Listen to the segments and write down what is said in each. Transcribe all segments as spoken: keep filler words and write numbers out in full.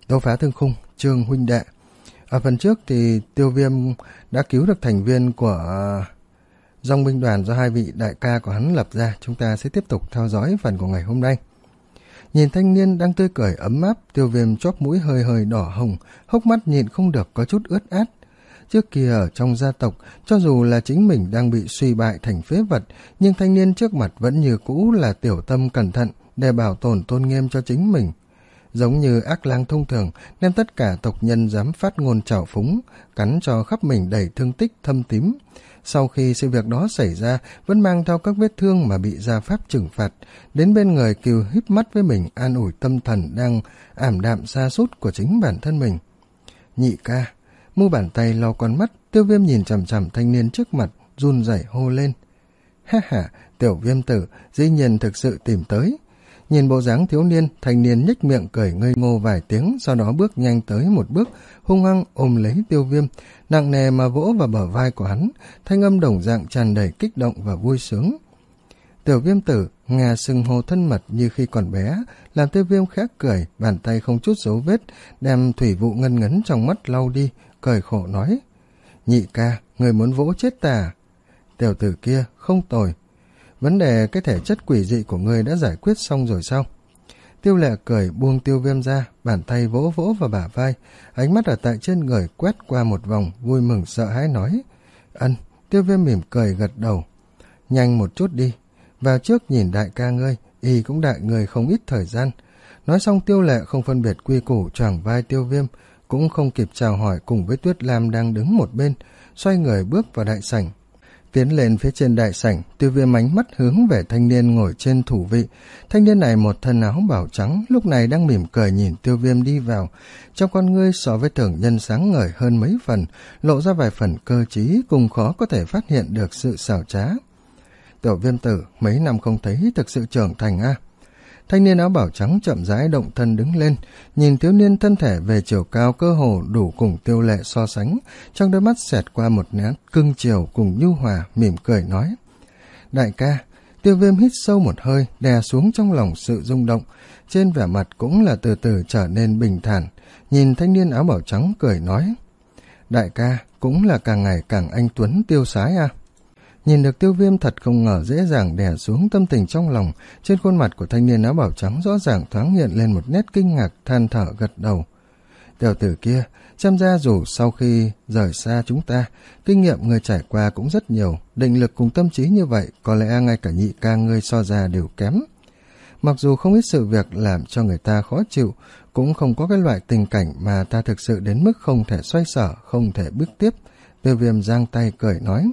Đấu phá thương khung, Trương huynh đệ. Ở phần trước thì Tiêu Viêm đã cứu được thành viên của dòng binh đoàn do hai vị đại ca của hắn lập ra. Chúng ta sẽ tiếp tục theo dõi phần của ngày hôm nay. Nhìn thanh niên đang tươi cười ấm áp, Tiêu Viêm chóp mũi hơi hơi đỏ hồng, hốc mắt nhịn không được có chút ướt át. Trước kia ở trong gia tộc, cho dù là chính mình đang bị suy bại thành phế vật, nhưng thanh niên trước mặt vẫn như cũ là tiểu tâm cẩn thận để bảo tồn tôn nghiêm cho chính mình. Giống như ác lang thông thường, nên tất cả tộc nhân dám phát ngôn trào phúng, cắn cho khắp mình đầy thương tích thâm tím. Sau khi sự việc đó xảy ra, vẫn mang theo các vết thương mà bị gia pháp trừng phạt, đến bên người Kiều híp mắt với mình an ủi tâm thần đang ảm đạm sa sút của chính bản thân mình. Nhị ca, mu bàn tay lau con mắt, Tiêu Viêm nhìn chằm chằm thanh niên trước mặt, run rẩy hô lên. Ha ha, tiểu Viêm tử, dĩ nhiên thực sự tìm tới. Nhìn bộ dáng thiếu niên, thanh niên nhếch miệng cười ngây ngô vài tiếng, sau đó bước nhanh tới một bước, hung hăng ôm lấy Tiêu Viêm, nặng nề mà vỗ vào bờ vai của hắn, thanh âm đồng dạng tràn đầy kích động và vui sướng. Tiểu Viêm tử, ngà sừng hồ thân mật như khi còn bé, làm Tiêu Viêm khẽ cười, bàn tay không chút dấu vết, đem thủy vụ ngân ngấn trong mắt lau đi, cười khổ nói. Nhị ca, người muốn vỗ chết ta? Tiểu tử kia, không tồi. Vấn đề cái thể chất quỷ dị của ngươi đã giải quyết xong rồi sao? Tiêu Lệ cười buông Tiêu Viêm ra, bàn tay vỗ vỗ vào bả vai, ánh mắt ở tại trên người quét qua một vòng, vui mừng sợ hãi nói. Ân. Tiêu Viêm mỉm cười gật đầu. Nhanh một chút đi, vào trước nhìn đại ca ngươi, y cũng đại người không ít thời gian. Nói xong Tiêu Lệ không phân biệt quy củ choàng vai Tiêu Viêm, cũng không kịp chào hỏi cùng với Tuyết Lam đang đứng một bên, xoay người bước vào đại sảnh. Tiến lên phía trên đại sảnh, Tiêu Viêm ánh mắt hướng về thanh niên ngồi trên thủ vị. Thanh niên này một thân áo bảo trắng, lúc này đang mỉm cười nhìn Tiêu Viêm đi vào. Trong con ngươi so với thường nhân sáng ngời hơn mấy phần, lộ ra vài phần cơ trí, cùng khó có thể phát hiện được sự xảo trá. Tiểu Viêm tử, mấy năm không thấy thực sự trưởng thành a. À? Thanh niên áo bảo trắng chậm rãi động thân đứng lên, nhìn thiếu niên thân thể về chiều cao cơ hồ đủ cùng Tiêu Lệ so sánh, trong đôi mắt xẹt qua một nét cưng chiều cùng nhu hòa, mỉm cười nói. Đại ca. Tiêu Viêm hít sâu một hơi, đè xuống trong lòng sự rung động, trên vẻ mặt cũng là từ từ trở nên bình thản, nhìn thanh niên áo bảo trắng cười nói. Đại ca, cũng là càng ngày càng anh tuấn tiêu sái à. Nhìn được Tiêu Viêm thật không ngờ dễ dàng đè xuống tâm tình trong lòng, trên khuôn mặt của thanh niên áo bảo trắng rõ ràng thoáng hiện lên một nét kinh ngạc, than thở gật đầu. Tiểu tử kia, xem ra dù sau khi rời xa chúng ta, kinh nghiệm người trải qua cũng rất nhiều, định lực cùng tâm trí như vậy, có lẽ ngay cả nhị ca ngươi so ra đều kém. Mặc dù không ít sự việc làm cho người ta khó chịu, cũng không có cái loại tình cảnh mà ta thực sự đến mức không thể xoay sở, không thể bước tiếp. Tiêu Viêm giang tay cười nói.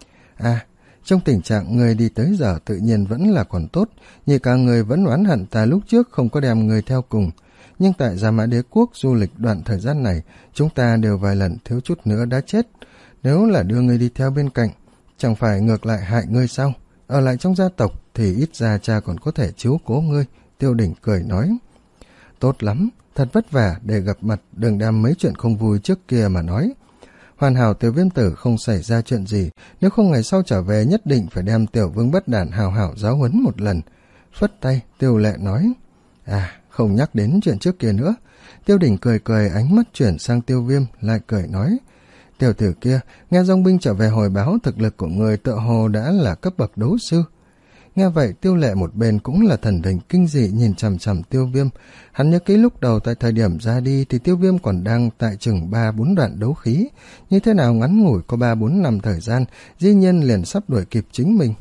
À, trong tình trạng người đi tới giờ tự nhiên vẫn là còn tốt, nhị ca người vẫn oán hận ta lúc trước không có đem người theo cùng. Nhưng tại Gia Mã Đế Quốc du lịch đoạn thời gian này, chúng ta đều vài lần thiếu chút nữa đã chết. Nếu là đưa người đi theo bên cạnh, chẳng phải ngược lại hại ngươi sao? Ở lại trong gia tộc thì ít ra cha còn có thể chiếu cố ngươi. Tiêu Đỉnh cười nói. Tốt lắm, thật vất vả để gặp mặt, đừng đem mấy chuyện không vui trước kia mà nói. Hoàn hảo Tiểu Viêm tử không xảy ra chuyện gì, nếu không ngày sau trở về nhất định phải đem Tiểu Vương Bất Đản hào hảo giáo huấn một lần. Phất tay, Tiêu Lệ nói. À, không nhắc đến chuyện trước kia nữa. Tiêu Đỉnh cười cười, ánh mắt chuyển sang Tiêu Viêm, lại cười nói. Tiểu tử kia, nghe dòng binh trở về hồi báo thực lực của người tựa hồ đã là cấp bậc đấu sư. Nghe vậy Tiêu Lệ một bên cũng là thần tình kinh dị nhìn chằm chằm Tiêu Viêm. Hắn nhớ kỹ lúc đầu tại thời điểm ra đi thì Tiêu Viêm còn đang tại chừng ba bốn đoạn đấu khí. Như thế nào ngắn ngủi có ba bốn năm thời gian, dĩ nhiên liền sắp đuổi kịp chính mình.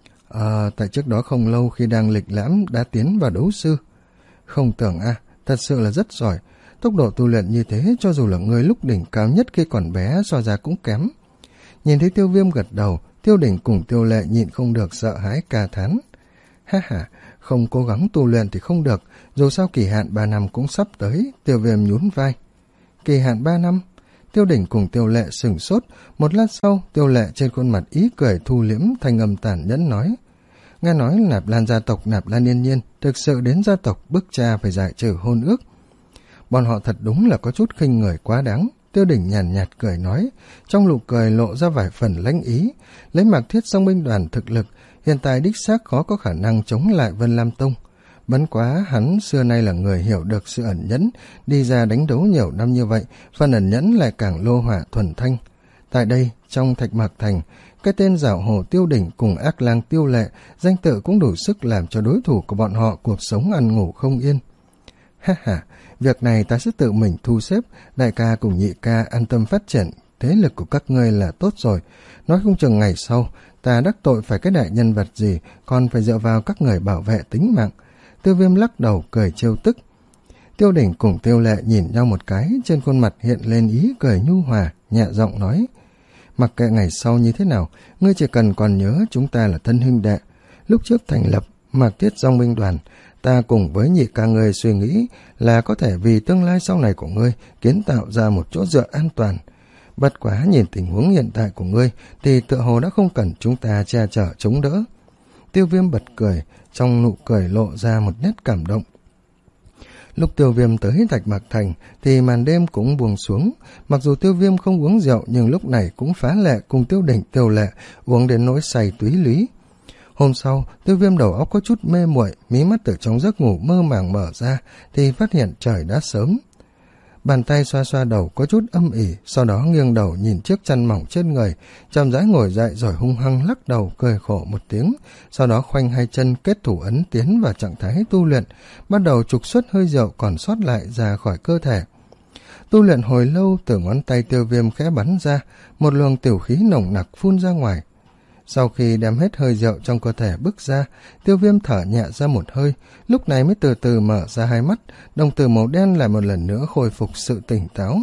Ờ, tại trước đó không lâu khi đang lịch lãm đã tiến vào đấu sư. Không tưởng a, à, thật sự là rất giỏi. Tốc độ tu luyện như thế cho dù là người lúc đỉnh cao nhất khi còn bé so ra cũng kém. Nhìn thấy Tiêu Viêm gật đầu, Tiêu Đỉnh cùng Tiêu Lệ nhịn không được sợ hãi ca thán. Ha ha, không cố gắng tu luyện thì không được, dù sao kỳ hạn ba năm cũng sắp tới. Tiêu Viêm nhún vai. Kỳ hạn ba năm? Tiêu Đỉnh cùng Tiêu Lệ sửng sốt, một lát sau Tiêu Lệ trên khuôn mặt ý cười thu liễm, thanh âm tàn nhẫn nói. Nghe nói Nạp Lan gia tộc Nạp Lan Yên Nhiên thực sự đến gia tộc bức cha phải giải trừ hôn ước. Bọn họ thật đúng là có chút khinh người quá đáng. Tiêu Đỉnh nhàn nhạt, nhạt cười nói, trong nụ cười lộ ra vài phần lãnh ý. Lấy Mạc Thiết Song binh đoàn thực lực, hiện tại đích xác khó có khả năng chống lại Vân Lam Tông. Bấn quá hắn xưa nay là người hiểu được sự ẩn nhẫn, đi ra đánh đấu nhiều năm như vậy, phần ẩn nhẫn lại càng lô hỏa thuần thanh. Tại đây, trong Thạch Mạc Thành, cái tên giảo hồ Tiêu Đỉnh cùng ác lang Tiêu Lệ, danh tự cũng đủ sức làm cho đối thủ của bọn họ cuộc sống ăn ngủ không yên. Ha ha, việc này ta sẽ tự mình thu xếp, đại ca cùng nhị ca an tâm phát triển, thế lực của các ngươi là tốt rồi. Nói không chừng ngày sau, ta đắc tội phải cái đại nhân vật gì, còn phải dựa vào các người bảo vệ tính mạng. Tiêu Viêm lắc đầu cười trêu tức. Tiêu Đỉnh cùng Tiêu Lệ nhìn nhau một cái, trên khuôn mặt hiện lên ý cười nhu hòa, nhẹ giọng nói: mặc kệ ngày sau như thế nào, ngươi chỉ cần còn nhớ chúng ta là thân huynh đệ. Lúc trước thành lập Mạc Tiết Dòng binh đoàn, ta cùng với nhị ca ngươi suy nghĩ là có thể vì tương lai sau này của ngươi kiến tạo ra một chỗ dựa an toàn. Bất quá nhìn tình huống hiện tại của ngươi thì tựa hồ đã không cần chúng ta che chở chống đỡ. Tiêu Viêm bật cười, trong nụ cười lộ ra một nét cảm động. Lúc Tiêu Viêm tới Thạch Mạc Thành thì màn đêm cũng buông xuống. Mặc dù Tiêu Viêm không uống rượu nhưng lúc này cũng phá lệ cùng Tiêu Đỉnh Tiêu Lệ uống đến nỗi say túy lý. Hôm sau, Tiêu Viêm đầu óc có chút mê muội, mí mắt từ trong giấc ngủ mơ màng mở ra thì phát hiện trời đã sớm. Bàn tay xoa xoa đầu có chút âm ỉ, sau đó nghiêng đầu nhìn chiếc chăn mỏng trên người, chậm rãi ngồi dậy rồi hung hăng lắc đầu cười khổ một tiếng, sau đó khoanh hai chân kết thủ ấn tiến vào trạng thái tu luyện, bắt đầu trục xuất hơi rượu còn sót lại ra khỏi cơ thể. Tu luyện hồi lâu, từ ngón tay Tiêu Viêm khẽ bắn ra, một luồng tiểu khí nồng nặc phun ra ngoài. Sau khi đem hết hơi rượu trong cơ thể bước ra, Tiêu Viêm thở nhẹ ra một hơi, lúc này mới từ từ mở ra hai mắt, đồng tử màu đen lại một lần nữa khôi phục sự tỉnh táo.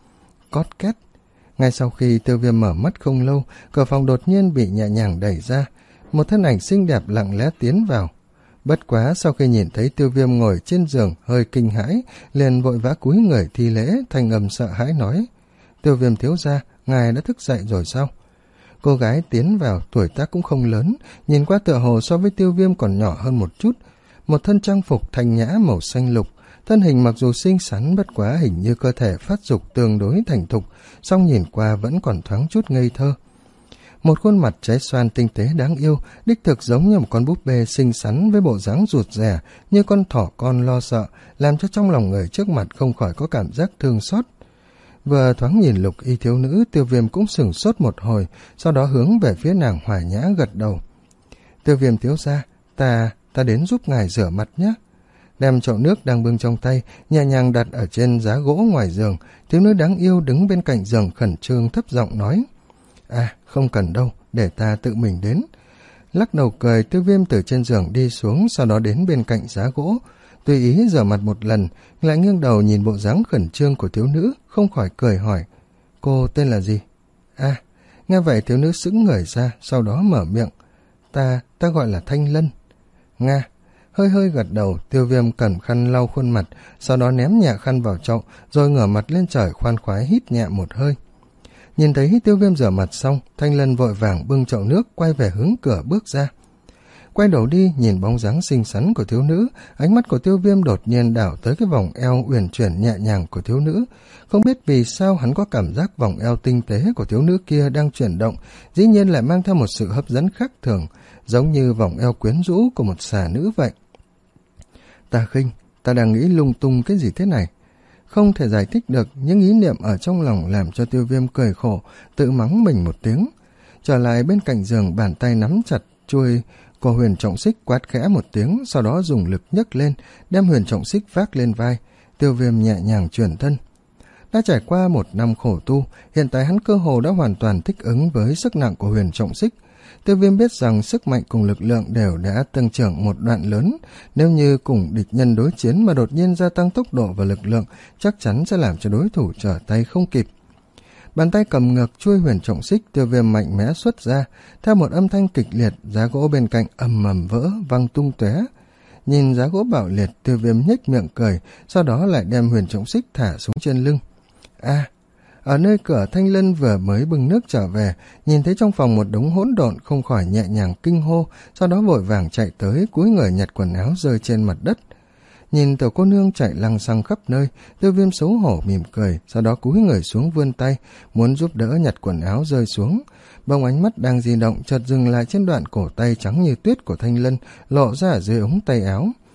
Cót két. Ngay sau khi Tiêu Viêm mở mắt không lâu, cửa phòng đột nhiên bị nhẹ nhàng đẩy ra, một thân ảnh xinh đẹp lặng lẽ tiến vào. Bất quá sau khi nhìn thấy Tiêu Viêm ngồi trên giường hơi kinh hãi, liền vội vã cúi người thi lễ, thanh âm sợ hãi nói: Tiêu Viêm thiếu gia, ngài đã thức dậy rồi sao? Cô gái tiến vào, tuổi tác cũng không lớn, nhìn qua tựa hồ so với Tiêu Viêm còn nhỏ hơn một chút. Một thân trang phục thanh nhã màu xanh lục, thân hình mặc dù xinh xắn, bất quá hình như cơ thể phát dục tương đối thành thục, song nhìn qua vẫn còn thoáng chút ngây thơ. Một khuôn mặt trái xoan tinh tế đáng yêu, đích thực giống như một con búp bê xinh xắn với bộ dáng rụt rè như con thỏ con lo sợ, làm cho trong lòng người trước mặt không khỏi có cảm giác thương xót. Vừa thoáng nhìn Lục Y thiếu nữ, Tiêu Viêm cũng sửng sốt một hồi, sau đó hướng về phía nàng hòa nhã gật đầu. Tiêu Viêm thiếu gia, ta, ta đến giúp ngài rửa mặt nhé. Đem chậu nước đang bưng trong tay, nhẹ nhàng đặt ở trên giá gỗ ngoài giường, thiếu nữ đáng yêu đứng bên cạnh giường khẩn trương thấp giọng nói: À, không cần đâu, để ta tự mình đến. Lắc đầu cười, Tiêu Viêm từ trên giường đi xuống, sau đó đến bên cạnh giá gỗ, tùy ý rửa mặt một lần, lại nghiêng đầu nhìn bộ dáng khẩn trương của thiếu nữ, không khỏi cười hỏi: Cô tên là gì? À, nghe vậy thiếu nữ sững người ra, sau đó mở miệng: Ta, ta gọi là Thanh Lân. Nga. Hơi hơi gật đầu, Tiêu Viêm cẩn khăn lau khuôn mặt, sau đó ném nhẹ khăn vào chậu, rồi ngửa mặt lên trời khoan khoái hít nhẹ một hơi. Nhìn thấy Tiêu Viêm rửa mặt xong, Thanh Lân vội vàng bưng chậu nước quay về hướng cửa bước ra. Quay đầu đi nhìn bóng dáng xinh xắn của thiếu nữ, ánh mắt của Tiêu Viêm đột nhiên đảo tới cái vòng eo uyển chuyển nhẹ nhàng của thiếu nữ. Không biết vì sao hắn có cảm giác vòng eo tinh tế của thiếu nữ kia đang chuyển động, dĩ nhiên lại mang theo một sự hấp dẫn khác thường, giống như vòng eo quyến rũ của một xà nữ vậy. Ta khinh, ta đang nghĩ lung tung cái gì thế này? Không thể giải thích được, những ý niệm ở trong lòng làm cho Tiêu Viêm cười khổ, tự mắng mình một tiếng. Trở lại bên cạnh giường, bàn tay nắm chặt chuôi của huyền trọng xích, quát khẽ một tiếng, sau đó dùng lực nhấc lên, đem huyền trọng xích vác lên vai. Tiêu Viêm nhẹ nhàng chuyển thân. Đã trải qua một năm khổ tu, hiện tại hắn cơ hồ đã hoàn toàn thích ứng với sức nặng của huyền trọng xích. Tiêu Viêm biết rằng sức mạnh cùng lực lượng đều đã tăng trưởng một đoạn lớn, nếu như cùng địch nhân đối chiến mà đột nhiên gia tăng tốc độ và lực lượng, chắc chắn sẽ làm cho đối thủ trở tay không kịp. Bàn tay cầm ngược chuôi huyền trọng xích, Tiêu Viêm mạnh mẽ xuất ra, theo một âm thanh kịch liệt, giá gỗ bên cạnh ầm ầm vỡ, văng tung tóe. Nhìn giá gỗ bạo liệt, Tiêu Viêm nhếch miệng cười, sau đó lại đem huyền trọng xích thả xuống trên lưng. A, ở nơi cửa, Thanh Lân vừa mới bưng nước trở về, nhìn thấy trong phòng một đống hỗn độn, không khỏi nhẹ nhàng kinh hô, sau đó vội vàng chạy tới, cúi người nhặt quần áo rơi trên mặt đất. Nhìn tiểu cô nương chạy lăng xăng khắp nơi, Tiêu Viêm xấu hổ mỉm cười, sau đó cúi người xuống vươn tay, muốn giúp đỡ nhặt quần áo rơi xuống. Bỗng ánh mắt đang di động, chợt dừng lại trên đoạn cổ tay trắng như tuyết của Thanh Lân, lộ ra ở dưới ống tay áo.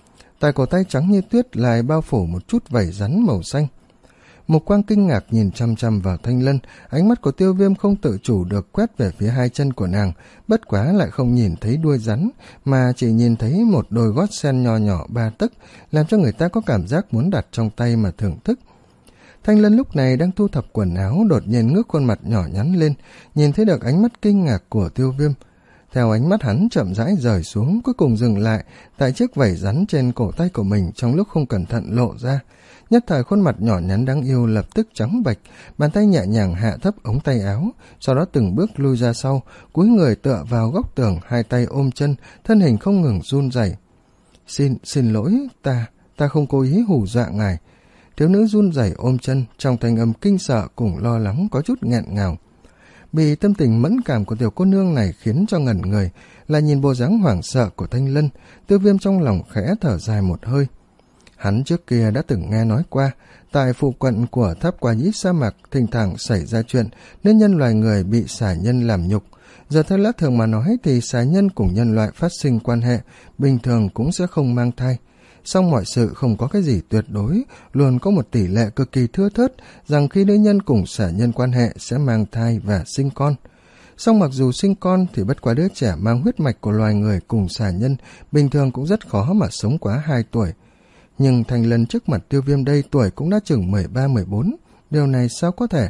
tại cổ tay trắng như tuyết lại bao phủ một chút vảy rắn màu xanh. Mục quang kinh ngạc nhìn chăm chăm vào Thanh Lân, ánh mắt của Tiêu Viêm không tự chủ được quét về phía hai chân của nàng, bất quá lại không nhìn thấy đuôi rắn, mà chỉ nhìn thấy một đôi gót sen nho nhỏ ba tấc, làm cho người ta có cảm giác muốn đặt trong tay mà thưởng thức. Thanh Lân lúc này đang thu thập quần áo, đột nhiên ngước khuôn mặt nhỏ nhắn lên, nhìn thấy được ánh mắt kinh ngạc của Tiêu Viêm. Theo ánh mắt hắn chậm rãi rời xuống, cuối cùng dừng lại tại chiếc vảy rắn trên cổ tay của mình trong lúc không cẩn thận lộ ra. Nhất thời khuôn mặt nhỏ nhắn đáng yêu lập tức trắng bệch, bàn tay nhẹ nhàng hạ thấp ống tay áo, sau đó từng bước lui ra sau, cúi người tựa vào góc tường, hai tay ôm chân, thân hình không ngừng run rẩy. Xin, xin lỗi, ta, ta không cố ý hù dọa ngài. Thiếu nữ run rẩy ôm chân, trong thanh âm kinh sợ cùng lo lắng có chút nghẹn ngào. Bị tâm tình mẫn cảm của tiểu cô nương này khiến cho ngẩn người, là nhìn bộ dáng hoảng sợ của Thanh Lân, Tiêu Viêm trong lòng khẽ thở dài một hơi. Hắn trước kia đã từng nghe nói qua, tại phụ cận của tháp Quả Nhĩ sa mạc thỉnh thoảng xảy ra chuyện nên nhân loài người bị xà nhân làm nhục. Giờ theo lẽ thường mà nói thì xà nhân cùng nhân loại phát sinh quan hệ, bình thường cũng sẽ không mang thai. Song mọi sự không có cái gì tuyệt đối, luôn có một tỷ lệ cực kỳ thưa thớt rằng khi nữ nhân cùng xà nhân quan hệ sẽ mang thai và sinh con. Song mặc dù sinh con thì bất quá đứa trẻ mang huyết mạch của loài người cùng xà nhân bình thường cũng rất khó mà sống quá hai tuổi. Nhưng Thanh Lân trước mặt Tiêu Viêm đây tuổi cũng đã chừng mười ba mười bốn, điều này sao có thể?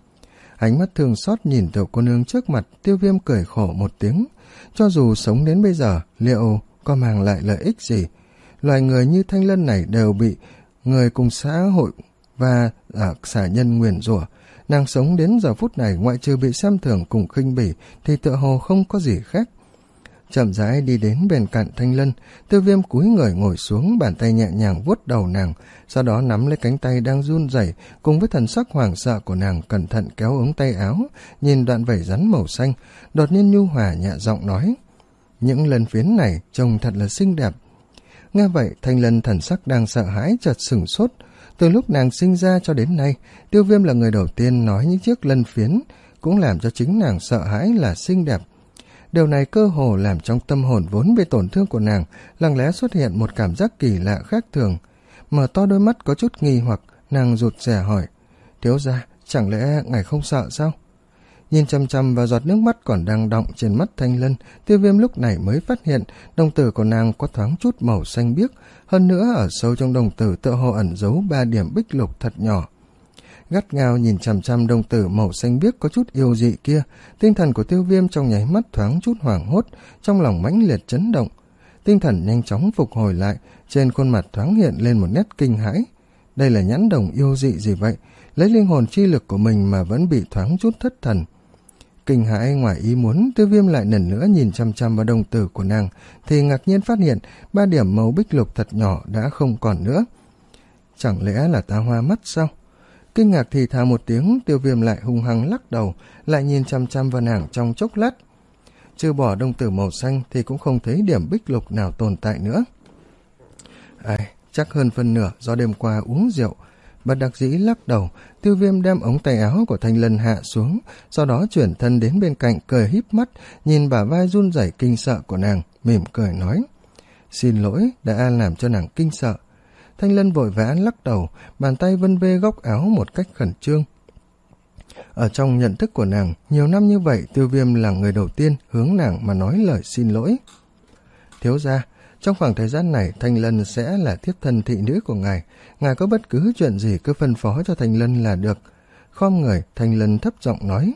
Ánh mắt thương xót nhìn tiểu cô nương trước mặt, Tiêu Viêm cười khổ một tiếng. Cho dù sống đến bây giờ, liệu có mang lại lợi ích gì? Loài người như Thanh Lân này đều bị người cùng xã hội và à, xả nhân nguyền rủa. Nàng sống đến giờ phút này ngoại trừ bị xem thường cùng khinh bỉ thì tựa hồ không có gì khác. Chậm rãi đi đến bên cạnh Thanh Lân, Tiêu Viêm cúi người ngồi xuống, bàn tay nhẹ nhàng vuốt đầu nàng, sau đó nắm lấy cánh tay đang run rẩy, cùng với thần sắc hoảng sợ của nàng cẩn thận kéo ống tay áo, nhìn đoạn vảy rắn màu xanh, đột nhiên nhu hòa nhẹ giọng nói: "Những lần phiến này trông thật là xinh đẹp." Nghe vậy, Thanh Lân thần sắc đang sợ hãi chợt sửng sốt. Từ lúc nàng sinh ra cho đến nay, Tiêu Viêm là người đầu tiên nói những chiếc lân phiến, cũng làm cho chính nàng sợ hãi là xinh đẹp. Điều này cơ hồ làm trong tâm hồn vốn bị tổn thương của nàng lặng lẽ xuất hiện một cảm giác kỳ lạ khác thường. Mở to đôi mắt có chút nghi hoặc, nàng rụt rè hỏi: "Thiếu gia, chẳng lẽ ngài không sợ sao?" Nhìn chăm chăm vào giọt nước mắt còn đang đọng trên mắt Thanh Lân, Tiêu Viêm lúc này mới phát hiện đồng tử của nàng có thoáng chút màu xanh biếc, hơn nữa ở sâu trong đồng tử tựa hồ ẩn giấu ba điểm bích lục thật nhỏ. Gắt gao nhìn chằm chằm đồng tử màu xanh biếc có chút yêu dị kia, tinh thần của Tiêu Viêm trong nháy mắt thoáng chút hoảng hốt, trong lòng mãnh liệt chấn động. Tinh thần nhanh chóng phục hồi lại, trên khuôn mặt thoáng hiện lên một nét kinh hãi. Đây là nhãn đồng yêu dị gì vậy? Lấy linh hồn chi lực của mình mà vẫn bị thoáng chút thất thần. Kinh hãi ngoài ý muốn, Tiêu Viêm lại lần nữa nhìn chăm chăm vào đồng tử của nàng, thì ngạc nhiên phát hiện ba điểm màu bích lục thật nhỏ đã không còn nữa. Chẳng lẽ là ta hoa mắt sao? Kinh ngạc thì thào một tiếng, Tiêu Viêm lại hung hăng lắc đầu, lại nhìn chăm chăm vào nàng trong chốc lát. Trừ bỏ đồng tử màu xanh thì cũng không thấy điểm bích lục nào tồn tại nữa. Ai, chắc hơn phân nửa do đêm qua uống rượu. Bất đắc dĩ lắc đầu, Tiêu Viêm đem ống tay áo của Thanh Lân hạ xuống, sau đó chuyển thân đến bên cạnh cười híp mắt, nhìn bả vai run rẩy kinh sợ của nàng, mỉm cười nói: "Xin lỗi đã làm cho nàng kinh sợ." Thanh Lân vội vã lắc đầu, bàn tay vân vê góc áo một cách khẩn trương. Ở trong nhận thức của nàng, nhiều năm như vậy Tiêu Viêm là người đầu tiên hướng nàng mà nói lời xin lỗi. "Thiếu gia, trong khoảng thời gian này Thanh Lân sẽ là thiếp thân thị nữ của ngài, ngài có bất cứ chuyện gì cứ phân phó cho Thanh Lân là được." Khom người, Thanh Lân thấp giọng nói.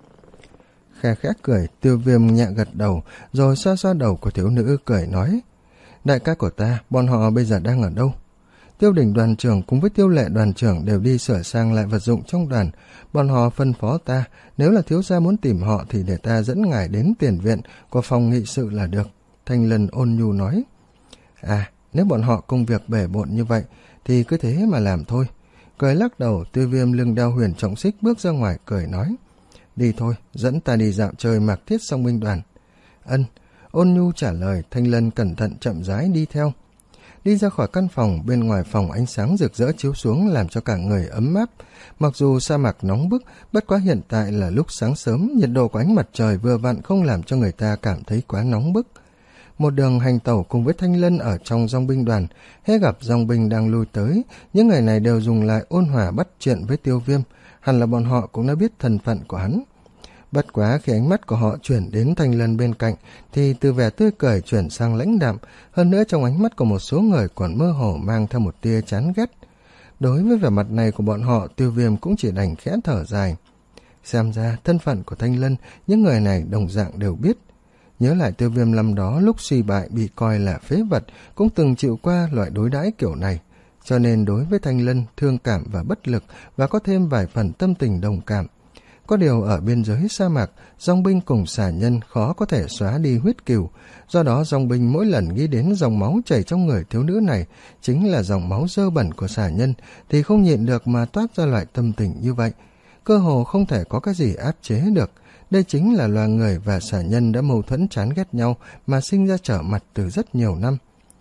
Khe khẽ cười, Tiêu Viêm nhẹ gật đầu, rồi xoa xoa đầu của thiếu nữ cười nói: "Đại ca của ta, bọn họ bây giờ đang ở đâu?" Tiêu Đình đoàn trưởng cùng với Tiêu Lệ đoàn trưởng đều đi sửa sang lại vật dụng trong đoàn. Bọn họ phân phó ta, nếu là thiếu gia muốn tìm họ thì để ta dẫn ngài đến tiền viện của phòng nghị sự là được. Thanh Lân ôn nhu nói. À, nếu bọn họ công việc bể bộn như vậy thì cứ thế mà làm thôi. Cười lắc đầu, Tiêu Viêm lưng đeo huyền trọng xích bước ra ngoài cười nói: Đi thôi, dẫn ta đi dạo chơi Mạc Thiết Song binh đoàn. Ân, ôn nhu trả lời. Thanh Lân cẩn thận chậm rãi đi theo. Đi ra khỏi căn phòng, bên ngoài phòng ánh sáng rực rỡ chiếu xuống làm cho cả người ấm áp. Mặc dù sa mạc nóng bức, bất quá hiện tại là lúc sáng sớm, nhiệt độ của ánh mặt trời vừa vặn không làm cho người ta cảm thấy quá nóng bức. một đường hành tẩu cùng với Thanh Lân ở trong dòng binh đoàn. Hễ gặp dòng binh đang lui tới, những người này đều dùng lại ôn hòa bắt chuyện với Tiêu Viêm. Hẳn là bọn họ cũng đã biết thân phận của hắn. Bất quá khi ánh mắt của họ chuyển đến Thanh Lân bên cạnh, thì từ vẻ tươi cười chuyển sang lãnh đạm. Hơn nữa trong ánh mắt của một số người còn mơ hồ mang theo một tia chán ghét. Đối với vẻ mặt này của bọn họ, Tiêu Viêm cũng chỉ đành khẽ thở dài. Xem ra thân phận của Thanh Lân, những người này đồng dạng đều biết. Nhớ lại Tiêu Viêm năm đó lúc suy bại bị coi là phế vật, cũng từng chịu qua loại đối đãi kiểu này. Cho nên đối với Thanh Lân, thương cảm và bất lực, và có thêm vài phần tâm tình đồng cảm. Có điều ở biên giới sa mạc, dòng binh cùng xà nhân khó có thể xóa đi huyết cừu. Do đó dòng binh mỗi lần nghĩ đến dòng máu chảy trong người thiếu nữ này, chính là dòng máu dơ bẩn của xà nhân, thì không nhịn được mà toát ra loại tâm tình như vậy. Cơ hồ không thể có cái gì áp chế được. Đây chính là loài người và xà nhân đã mâu thuẫn chán ghét nhau mà sinh ra trở mặt từ rất nhiều năm.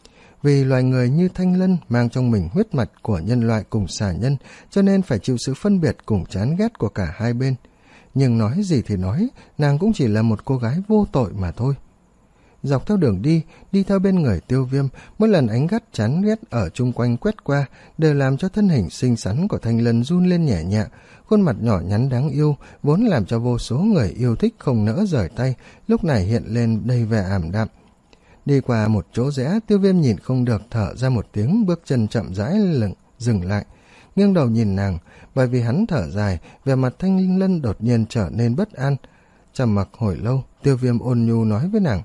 Vì loài người như Thanh Lân mang trong mình huyết mạch của nhân loại cùng xà nhân, cho nên phải chịu sự phân biệt cùng chán ghét của cả hai bên. Nhưng nói gì thì nói, nàng cũng chỉ là một cô gái vô tội mà thôi. Dọc theo đường đi, đi theo bên người Tiêu Viêm, mỗi lần ánh gắt chán ghét ở chung quanh quét qua, đều làm cho thân hình xinh xắn của Thanh Lân run lên nhẹ nhẹ. Khuôn mặt nhỏ nhắn đáng yêu, vốn làm cho vô số người yêu thích không nỡ rời tay, lúc này hiện lên đầy vẻ ảm đạm. Đi qua một chỗ rẽ, Tiêu Viêm nhìn không được thở ra một tiếng, bước chân chậm rãi lừng, dừng lại, nghiêng đầu nhìn nàng. Bởi vì hắn thở dài, vẻ mặt Thanh Lân đột nhiên trở nên bất an. Trầm mặc hồi lâu, Tiêu Viêm ôn nhu nói với nàng: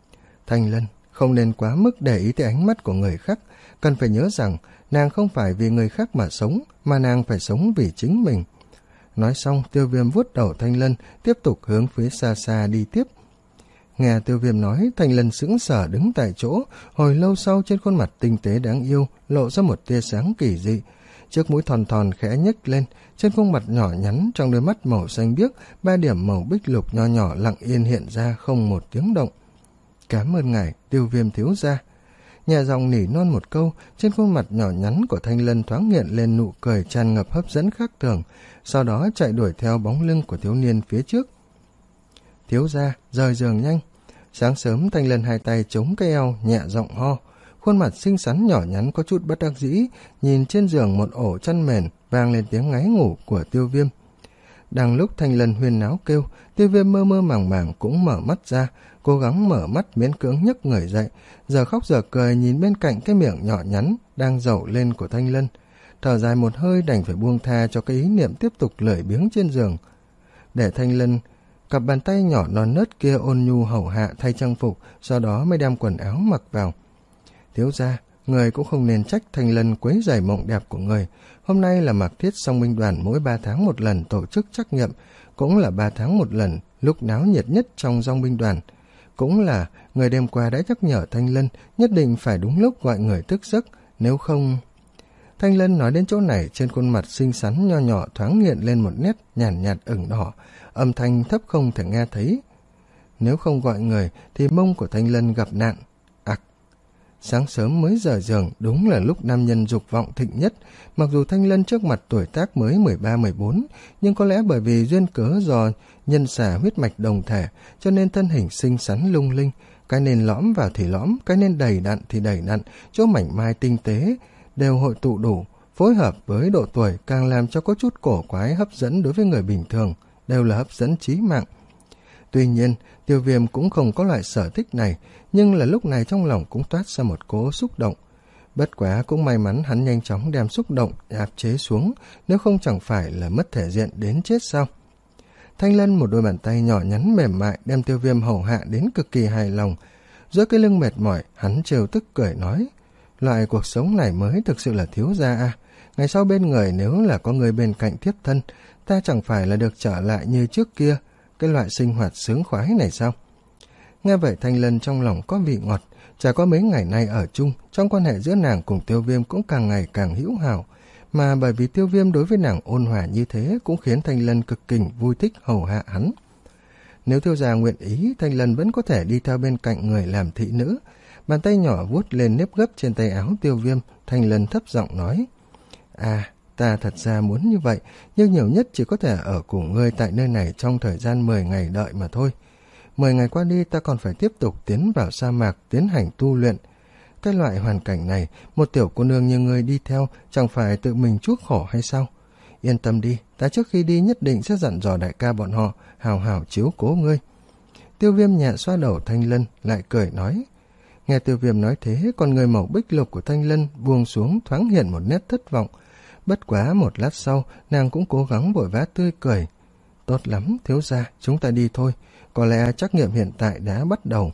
Thanh Lân, không nên quá mức để ý tới ánh mắt của người khác. Cần phải nhớ rằng nàng không phải vì người khác mà sống, mà nàng phải sống vì chính mình. Nói xong, Tiêu Viêm vuốt đầu Thanh Lân, tiếp tục hướng phía xa xa đi tiếp. Nghe Tiêu Viêm nói, Thanh Lân sững sờ đứng tại chỗ. Hồi lâu sau, trên khuôn mặt tinh tế đáng yêu lộ ra một tia sáng kỳ dị. Chiếc mũi thòn thòn khẽ nhếch lên, trên khuôn mặt nhỏ nhắn trong đôi mắt màu xanh biếc, ba điểm màu bích lục nho nhỏ lặng yên hiện ra không một tiếng động. Cảm ơn ngài, Tiêu Viêm thiếu gia. Nhẹ giọng nỉ non một câu, trên khuôn mặt nhỏ nhắn của Thanh Lân thoáng hiện lên nụ cười tràn ngập hấp dẫn khác thường, sau đó chạy đuổi theo bóng lưng của thiếu niên phía trước. Thiếu gia, rời giường nhanh. Sáng sớm, Thanh Lân hai tay chống cái eo, nhẹ giọng ho. Khuôn mặt xinh xắn nhỏ nhắn có chút bất đắc dĩ, nhìn trên giường một ổ chăn mền, vang lên tiếng ngáy ngủ của Tiêu Viêm. Đang lúc Thanh Lân huyên náo kêu, Tiêu Viêm mơ mơ màng màng cũng mở mắt ra, cố gắng mở mắt miễn cưỡng nhấc người dậy, giờ khóc giờ cười nhìn bên cạnh cái miệng nhỏ nhắn đang dẩu lên của Thanh Lân. Thở dài một hơi đành phải buông tha cho cái ý niệm tiếp tục lười biếng trên giường. Để Thanh Lân cặp bàn tay nhỏ non nớt kia ôn nhu hầu hạ thay trang phục, sau đó mới đem quần áo mặc vào. Thiếu gia, người cũng không nên trách Thanh Lân quấy rầy mộng đẹp của người. Hôm nay là Mạc Thiết Song Binh Đoàn mỗi ba tháng một lần tổ chức trắc nghiệm, cũng là ba tháng một lần lúc náo nhiệt nhất trong Dòng Binh Đoàn. Cũng là người đêm qua đã nhắc nhở Thanh Lân nhất định phải đúng lúc gọi người thức giấc, nếu không... Thanh Lân nói đến chỗ này, trên khuôn mặt xinh xắn nho nhỏ thoáng hiện lên một nét nhàn nhạt, nhạt ửng đỏ, âm thanh thấp không thể nghe thấy. Nếu không gọi người thì mông của Thanh Lân gặp nạn. Ặc! Sáng sớm mới rời giường, đúng là lúc nam nhân dục vọng thịnh nhất. Mặc dù Thanh Lân trước mặt tuổi tác mới mười ba mười bốn, nhưng có lẽ bởi vì duyên cớ do nhân xà huyết mạch đồng thể, cho nên thân hình xinh xắn lung linh, cái nên lõm vào thì lõm, cái nên đầy đặn thì đầy đặn, chỗ mảnh mai tinh tế đều hội tụ đủ, phối hợp với độ tuổi càng làm cho có chút cổ quái hấp dẫn đối với người bình thường, đều là hấp dẫn chí mạng. Tuy nhiên, Tiêu Viêm cũng không có loại sở thích này, nhưng là lúc này trong lòng cũng toát ra một cỗ xúc động. Bất quá cũng may mắn hắn nhanh chóng đem xúc động áp chế xuống, nếu không chẳng phải là mất thể diện đến chết sao. Thanh Lân một đôi bàn tay nhỏ nhắn mềm mại đem Tiêu Viêm hầu hạ đến cực kỳ hài lòng. Giữa cái lưng mệt mỏi, hắn trêu tức cười nói: loại cuộc sống này mới thực sự là thiếu gia à. Ngày sau bên người nếu là có người bên cạnh tiếp thân, ta chẳng phải là được trở lại như trước kia, cái loại sinh hoạt sướng khoái này sao? Nghe vậy Thanh Lân trong lòng có vị ngọt, chả có mấy ngày nay ở chung, trong quan hệ giữa nàng cùng Tiêu Viêm cũng càng ngày càng hữu hảo, mà bởi vì Tiêu Viêm đối với nàng ôn hòa như thế cũng khiến Thanh Lân cực kỳ vui thích hầu hạ hắn. Nếu thiếu gia nguyện ý, Thanh Lân vẫn có thể đi theo bên cạnh người làm thị nữ. Bàn tay nhỏ vuốt lên nếp gấp trên tay áo Tiêu Viêm, Thanh Lân thấp giọng nói: À, ta thật ra muốn như vậy, nhưng nhiều nhất chỉ có thể ở cùng ngươi tại nơi này trong thời gian mười ngày đợi mà thôi. Mười ngày qua đi ta còn phải tiếp tục tiến vào sa mạc tiến hành tu luyện. Cái loại hoàn cảnh này, một tiểu cô nương như ngươi đi theo chẳng phải tự mình chuốc khổ hay sao? Yên tâm đi, ta trước khi đi nhất định sẽ dặn dò đại ca bọn họ hào hào chiếu cố ngươi. Tiêu Viêm nhẹ xoa đầu Thanh Lân, lại cười nói. Nghe Tiêu Viêm nói thế, con người màu bích lục của Thanh Lân buông xuống, thoáng hiện một nét thất vọng. Bất quá một lát sau, nàng cũng cố gắng vội vã tươi cười. Tốt lắm, thiếu gia, chúng ta đi thôi. Có lẽ trắc nghiệm hiện tại đã bắt đầu.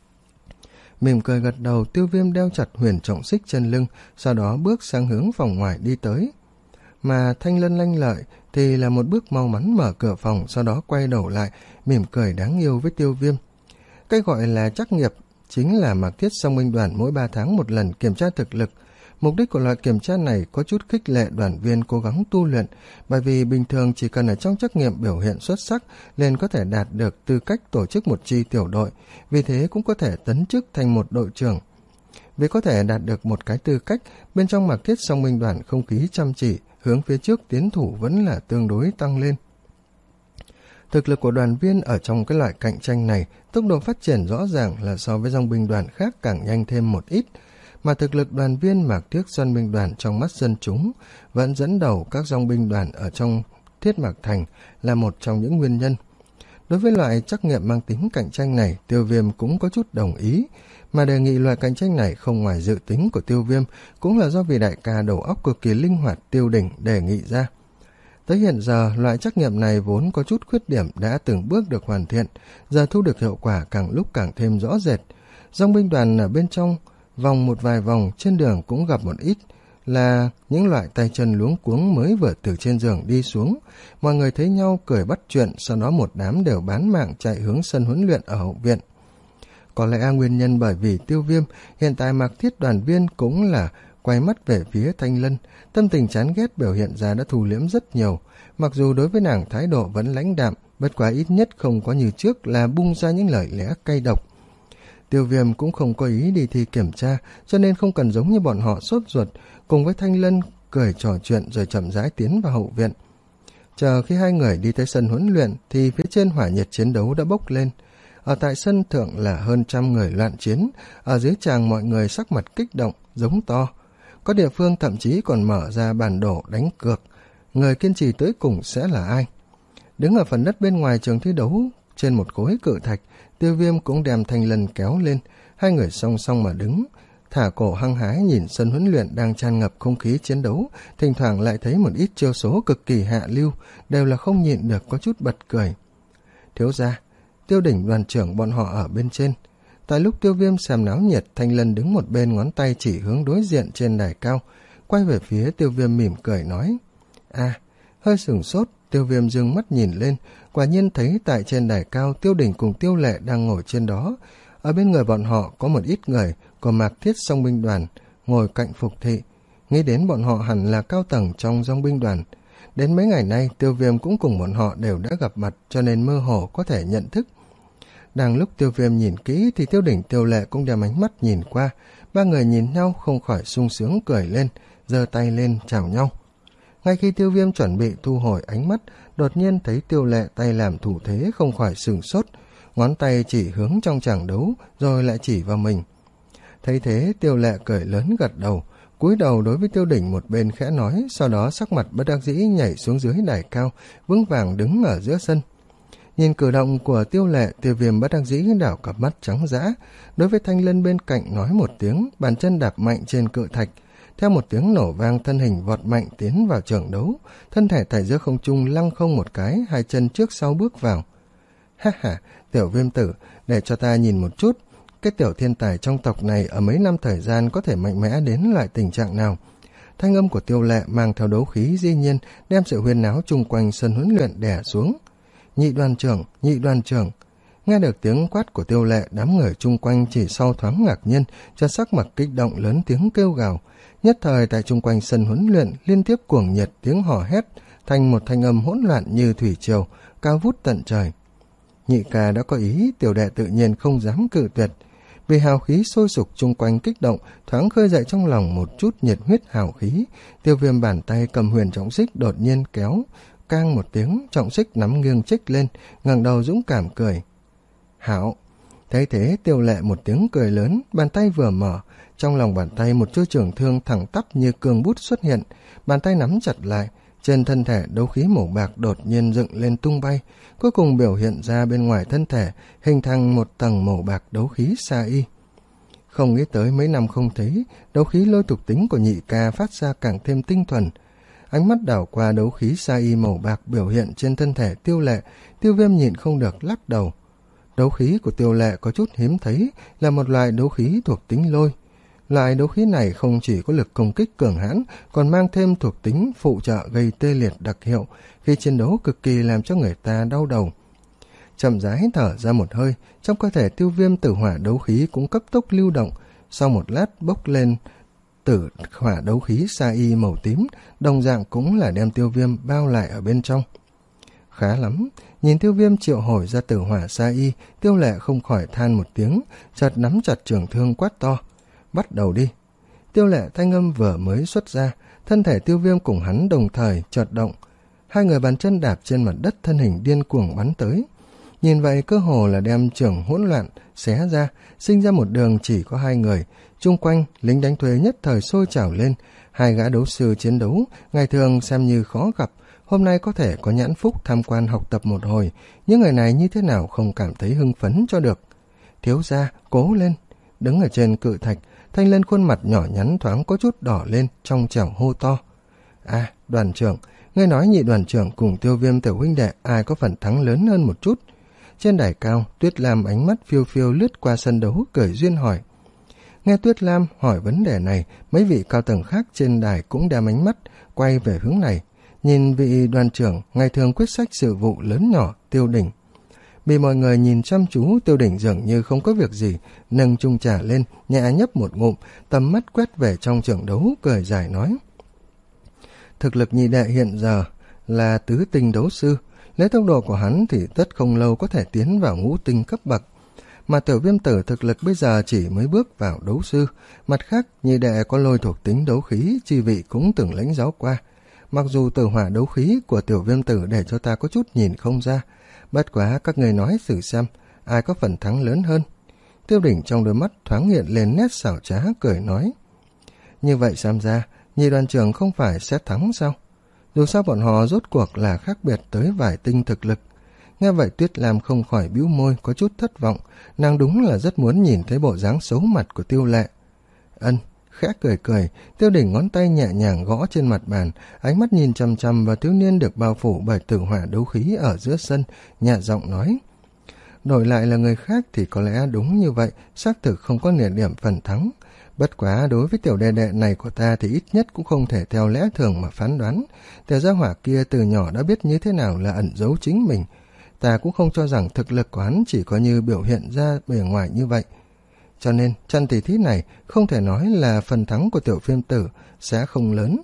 Mỉm cười gật đầu, Tiêu Viêm đeo chặt huyền trọng xích trên lưng, sau đó bước sang hướng phòng ngoài đi tới. Mà Thanh Lân lanh lợi thì là một bước mau mắn mở cửa phòng, sau đó quay đầu lại, mỉm cười đáng yêu với Tiêu Viêm. Cái gọi là trắc nghiệp chính là Mạc Thiết Song Binh Đoàn mỗi ba tháng một lần kiểm tra thực lực. Mục đích của loại kiểm tra này có chút khích lệ đoàn viên cố gắng tu luyện, bởi vì bình thường chỉ cần ở trong trắc nghiệm biểu hiện xuất sắc liền có thể đạt được tư cách tổ chức một chi tiểu đội, vì thế cũng có thể tấn chức thành một đội trưởng. Vì có thể đạt được một cái tư cách, bên trong Mạc Thiết Song Binh Đoàn không khí chăm chỉ, hướng phía trước tiến thủ vẫn là tương đối tăng lên. Thực lực của đoàn viên ở trong cái loại cạnh tranh này, tốc độ phát triển rõ ràng là so với dòng binh đoàn khác càng nhanh thêm một ít, mà thực lực đoàn viên Mạc Thiết Xuân Binh Đoàn trong mắt dân chúng vẫn dẫn đầu các dòng binh đoàn ở trong Thiết Mạc Thành là một trong những nguyên nhân. Đối với loại trắc nghiệm mang tính cạnh tranh này, Tiêu Viêm cũng có chút đồng ý, mà đề nghị loại cạnh tranh này không ngoài dự tính của Tiêu Viêm, cũng là do vị đại ca đầu óc cực kỳ linh hoạt Tiêu Đỉnh đề nghị ra. Tới hiện giờ, loại trắc nghiệm này vốn có chút khuyết điểm đã từng bước được hoàn thiện, giờ thu được hiệu quả càng lúc càng thêm rõ rệt. Dòng binh đoàn ở bên trong vòng một vài vòng, trên đường cũng gặp một ít là những loại tay chân luống cuống mới vừa từ trên giường đi xuống. Mọi người thấy nhau cười bắt chuyện, sau đó một đám đều bán mạng chạy hướng sân huấn luyện ở hậu viện. Có lẽ nguyên nhân bởi vì Tiêu Viêm hiện tại Mạc Thiết đoàn viên cũng là quay mắt về phía Thanh Lân, tâm tình chán ghét biểu hiện ra đã thu liễm rất nhiều. Mặc dù đối với nàng thái độ vẫn lãnh đạm, bất quá ít nhất không có như trước là bung ra những lời lẽ cay độc. Tiêu Viêm cũng không có ý đi thi kiểm tra, cho nên không cần giống như bọn họ sốt ruột, cùng với Thanh Lân cười trò chuyện rồi chậm rãi tiến vào hậu viện. Chờ khi hai người đi tới sân huấn luyện thì phía trên hỏa nhiệt chiến đấu đã bốc lên. Ở tại sân thượng là hơn trăm người loạn chiến, ở dưới tràng mọi người sắc mặt kích động, giống to. Có địa phương thậm chí còn mở ra bản đồ đánh cược, người kiên trì tới cùng sẽ là ai. Đứng ở phần đất bên ngoài trường thi đấu, trên một khối cự thạch, Tiêu Viêm cũng đem Thanh Lân kéo lên, hai người song song mà đứng, thả cổ hăng hái nhìn sân huấn luyện đang tràn ngập không khí chiến đấu, thỉnh thoảng lại thấy một ít chiêu số cực kỳ hạ lưu, đều là không nhịn được có chút bật cười. Thiếu gia, Tiêu Đỉnh đoàn trưởng bọn họ ở bên trên. Tại lúc Tiêu Viêm xem náo nhiệt, Thanh Lân đứng một bên ngón tay chỉ hướng đối diện trên đài cao, quay về phía Tiêu Viêm mỉm cười nói. À, hơi sửng sốt, Tiêu Viêm dương mắt nhìn lên, quả nhiên thấy tại trên đài cao Tiêu Đỉnh cùng Tiêu Lệ đang ngồi trên đó. Ở bên người bọn họ có một ít người của Mạc Thiết Song Binh Đoàn ngồi cạnh Phục Thị, nghĩ đến bọn họ hẳn là cao tầng trong dòng binh đoàn. Đến mấy ngày nay, Tiêu Viêm cũng cùng bọn họ đều đã gặp mặt, cho nên mơ hồ có thể nhận thức. Đang lúc Tiêu Viêm nhìn kỹ thì Tiêu Đỉnh Tiêu Lệ cũng đem ánh mắt nhìn qua, ba người nhìn nhau không khỏi sung sướng cười lên, giơ tay lên chào nhau. Ngay khi Tiêu Viêm chuẩn bị thu hồi ánh mắt, đột nhiên thấy Tiêu Lệ tay làm thủ thế không khỏi sửng sốt, ngón tay chỉ hướng trong tràng đấu rồi lại chỉ vào mình. Thấy thế, Tiêu Lệ cười lớn gật đầu, cúi đầu đối với Tiêu Đỉnh một bên khẽ nói, sau đó sắc mặt bất đắc dĩ nhảy xuống dưới đài cao, vững vàng đứng ở giữa sân. Nhìn cử động của Tiêu Lệ, Tiêu Viêm bất đắc dĩ đảo cặp mắt trắng dã, đối với Thanh Lân bên cạnh nói một tiếng, bàn chân đạp mạnh trên cự thạch. Theo một tiếng nổ vang, thân hình vọt mạnh tiến vào trường đấu, thân thể tại giữa không trung lăng không một cái, hai chân trước sau bước vào. Ha ha, Tiểu Viêm tử, để cho ta nhìn một chút, cái tiểu thiên tài trong tộc này ở mấy năm thời gian có thể mạnh mẽ đến loại tình trạng nào. Thanh âm của Tiêu Lệ mang theo đấu khí di nhiên, đem sự huyên náo chung quanh sân huấn luyện đè xuống. Nhị đoàn trưởng, nhị đoàn trưởng. Nghe được tiếng quát của Tiêu Lệ, đám người chung quanh chỉ sau thoáng ngạc nhiên, cho sắc mặt kích động lớn tiếng kêu gào. Nhất thời tại chung quanh sân huấn luyện liên tiếp cuồng nhiệt tiếng hò hét, thành một thanh âm hỗn loạn như thủy triều, cao vút tận trời. Nhị ca đã có ý, tiểu đệ tự nhiên không dám cự tuyệt. Vì hào khí sôi sục chung quanh kích động, thoáng khơi dậy trong lòng một chút nhiệt huyết hào khí, Tiêu Viêm bàn tay cầm huyền trọng xích đột nhiên kéo, cang một tiếng, trọng xích nắm nghiêng chích lên, ngẩng đầu dũng cảm cười. Hảo. Thấy thế Tiêu Lệ một tiếng cười lớn, bàn tay vừa mở, trong lòng bàn tay một chuôi trường thương thẳng tắp như cương bút xuất hiện, bàn tay nắm chặt lại, trên thân thể đấu khí màu bạc đột nhiên dựng lên tung bay, cuối cùng biểu hiện ra bên ngoài thân thể, hình thành một tầng màu bạc đấu khí sa y. Không nghĩ tới mấy năm không thấy, đấu khí lôi thuộc tính của nhị ca phát ra càng thêm tinh thuần. Ánh mắt đảo qua đấu khí sa y màu bạc biểu hiện trên thân thể Tiêu Lệ, Tiêu Viêm nhịn không được lắc đầu. Đấu khí của Tiêu Lệ có chút hiếm thấy, là một loại đấu khí thuộc tính lôi. Loại đấu khí này không chỉ có lực công kích cường hãn, còn mang thêm thuộc tính phụ trợ gây tê liệt đặc hiệu, khi chiến đấu cực kỳ làm cho người ta đau đầu. Chậm rãi thở ra một hơi, trong cơ thể Tiêu Viêm tử hỏa đấu khí cũng cấp tốc lưu động, sau một lát bốc lên tử hỏa đấu khí sa y màu tím, đồng dạng cũng là đem Tiêu Viêm bao lại ở bên trong. Khá lắm, nhìn Tiêu Viêm triệu hồi ra tử hỏa sa y, Tiêu Lệ không khỏi than một tiếng, chợt nắm chặt trường thương quát to. Bắt đầu đi. Tiêu Lệ thanh âm vừa mới xuất ra, thân thể Tiêu Viêm cùng hắn đồng thời chợt động. Hai người bàn chân đạp trên mặt đất, thân hình điên cuồng bắn tới. Nhìn vậy cơ hồ là đem trường hỗn loạn xé ra, sinh ra một đường chỉ có hai người. Chung quanh, lính đánh thuê nhất thời sôi trào lên. Hai gã đấu sư chiến đấu, ngày thường xem như khó gặp. Hôm nay có thể có nhãn phúc tham quan học tập một hồi, những người này như thế nào không cảm thấy hưng phấn cho được. Thiếu gia, cố lên. Đứng ở trên cự thạch, Thanh Lân khuôn mặt nhỏ nhắn thoáng có chút đỏ lên, trong trẻo hô to. À, đoàn trưởng, ngươi nói nhị đoàn trưởng cùng Tiêu Viêm tiểu huynh đệ ai có phần thắng lớn hơn một chút. Trên đài cao, Tuyết Lam ánh mắt phiêu phiêu lướt qua sân đấu, cười duyên hỏi. Nghe Tuyết Lam hỏi vấn đề này, mấy vị cao tầng khác trên đài cũng đem ánh mắt quay về hướng này, nhìn vị đoàn trưởng ngày thường quyết sách sự vụ lớn nhỏ Tiêu Đỉnh. Bị mọi người nhìn chăm chú, Tiêu Đỉnh dường như không có việc gì, nâng chung trà lên, nhẹ nhấp một ngụm, tầm mắt quét về trong trường đấu, cười dài nói. Thực lực nhị đệ hiện giờ là tứ tinh đấu sư, lấy tốc độ của hắn thì tất không lâu có thể tiến vào ngũ tinh cấp bậc. Mà Tiểu Viêm tử thực lực bây giờ chỉ mới bước vào đấu sư, mặt khác nhị đệ có lôi thuộc tính đấu khí, chi vị cũng từng lãnh giáo qua. Mặc dù tử hỏa đấu khí của Tiểu Viêm tử để cho ta có chút nhìn không ra, bất quá các người nói thử xem, ai có phần thắng lớn hơn. Tiêu Đỉnh trong đôi mắt thoáng hiện lên nét xảo trá, cười nói. Như vậy xem ra, nhị đoàn trưởng không phải sẽ thắng sao? Dù sao bọn họ rốt cuộc là khác biệt tới vài tinh thực lực. Nghe vậy Tuyết Lam không khỏi bĩu môi, có chút thất vọng, nàng đúng là rất muốn nhìn thấy bộ dáng xấu mặt của Tiêu Lệ. Ân, khẽ cười cười, Tiêu Đỉnh ngón tay nhẹ nhàng gõ trên mặt bàn, ánh mắt nhìn chằm chằm vào thiếu niên được bao phủ bởi tử hỏa đấu khí ở giữa sân, nhẹ giọng nói. Đổi lại là người khác thì có lẽ đúng như vậy, xác thực không có nửa điểm phần thắng. Bất quá đối với tiểu đệ đệ này của ta thì ít nhất cũng không thể theo lẽ thường mà phán đoán. Tiểu gia hỏa kia từ nhỏ đã biết như thế nào là ẩn giấu chính mình. Ta cũng không cho rằng thực lực của hắn chỉ có như biểu hiện ra bề ngoài như vậy. Cho nên trận tỷ thí này không thể nói là phần thắng của Tiểu Viêm tử sẽ không lớn.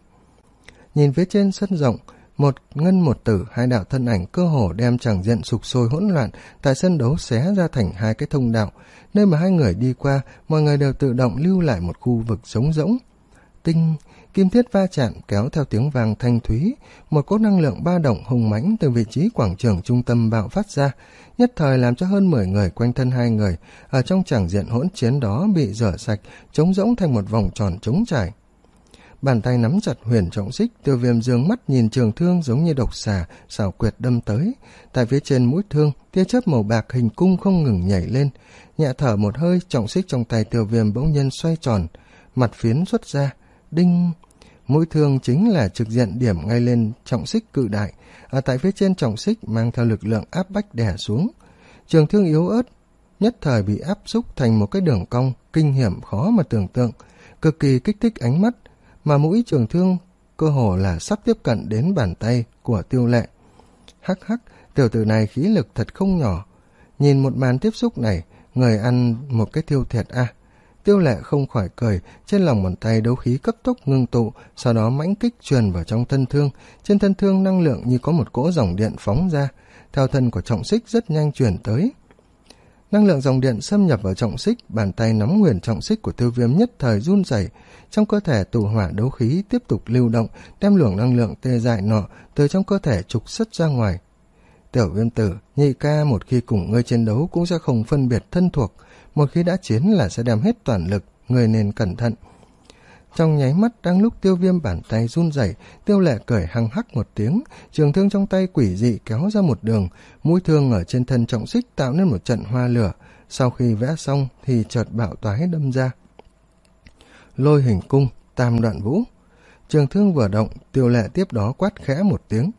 Nhìn phía trên sân rộng, một ngân một tử, hai đạo thân ảnh cơ hồ đem chẳng diện sục sôi hỗn loạn tại sân đấu xé ra thành hai cái thông đạo, nơi mà hai người đi qua, mọi người đều tự động lưu lại một khu vực trống rỗng. Tinh, kim thiết va chạm kéo theo tiếng vang thanh thúy, một cỗ năng lượng ba động hùng mãnh từ vị trí quảng trường trung tâm bạo phát ra, nhất thời làm cho hơn mười người quanh thân hai người ở trong tràng diện hỗn chiến đó bị rửa sạch, trống rỗng thành một vòng tròn trống trải. Bàn tay nắm chặt huyền trọng xích, Tiêu Viêm dương mắt nhìn trường thương giống như độc xà, xảo quyệt đâm tới. Tại phía trên mũi thương, tia chớp màu bạc hình cung không ngừng nhảy lên. Nhẹ thở một hơi, trọng xích trong tay Tiêu Viêm bỗng nhiên xoay tròn, mặt phiến xuất ra. Đinh! Mũi thương chính là trực diện điểm ngay lên trọng xích cự đại. Ở tại phía trên trọng xích mang theo lực lượng áp bách đè xuống. Trường thương yếu ớt, nhất thời bị áp xúc thành một cái đường cong, kinh hiểm khó mà tưởng tượng, cực kỳ kích thích ánh mắt. Mà mũi trường thương cơ hồ là sắp tiếp cận đến bàn tay của Tiêu Lệ. Hắc hắc, tiểu tử này khí lực thật không nhỏ. Nhìn một màn tiếp xúc này, người ăn một cái tiêu thiệt a. À. Tiêu Lệ không khỏi cười, trên lòng bàn tay đấu khí cấp tốc ngưng tụ, sau đó mãnh kích truyền vào trong thân thương. Trên thân thương năng lượng như có một cỗ dòng điện phóng ra, theo thân của trọng xích rất nhanh truyền tới. Năng lượng dòng điện xâm nhập vào trọng xích, bàn tay nắm huyền trọng xích của Tiêu Viêm nhất thời run rẩy, trong cơ thể tụ hỏa đấu khí tiếp tục lưu động, đem luồng năng lượng tê dại nọ từ trong cơ thể trục xuất ra ngoài. Tiểu Viêm tử, nhị ca một khi cùng ngươi chiến đấu cũng sẽ không phân biệt thân thuộc, một khi đã chiến là sẽ đem hết toàn lực, ngươi nên cẩn thận. Trong nháy mắt đang lúc Tiêu Viêm bàn tay run rẩy, Tiêu Lệ cười hăng hắc một tiếng, trường thương trong tay quỷ dị kéo ra một đường, mũi thương ở trên thân Trọng Xích tạo nên một trận hoa lửa, sau khi vẽ xong thì chợt bạo toái đâm ra. Lôi hình cung, tam đoạn vũ. Trường thương vừa động, Tiêu Lệ tiếp đó quát khẽ một tiếng.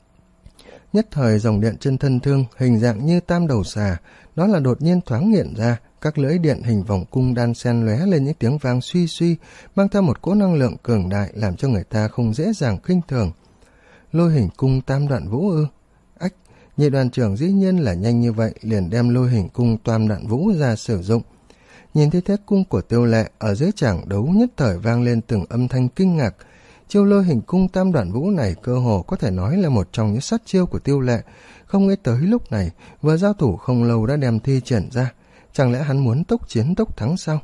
Nhất thời dòng điện trên thân thương hình dạng như tam đầu xà, đó là đột nhiên thoáng hiện ra, các lưỡi điện hình vòng cung đan xen lóe lên những tiếng vang suy suy, mang theo một cỗ năng lượng cường đại làm cho người ta không dễ dàng khinh thường. Lôi hình cung tam đoạn vũ ư? Ách, nhị đoàn trưởng dĩ nhiên là nhanh như vậy, liền đem lôi hình cung tam đoạn vũ ra sử dụng. Nhìn thấy thế cung của Tiêu Lệ, ở dưới tràng đấu nhất thời vang lên từng âm thanh kinh ngạc. Chiêu lôi hình cung tam đoạn vũ này cơ hồ có thể nói là một trong những sát chiêu của Tiêu Lệ, không nghĩ tới lúc này vừa giao thủ không lâu đã đem thi triển ra. Chẳng lẽ hắn muốn tốc chiến tốc thắng sao?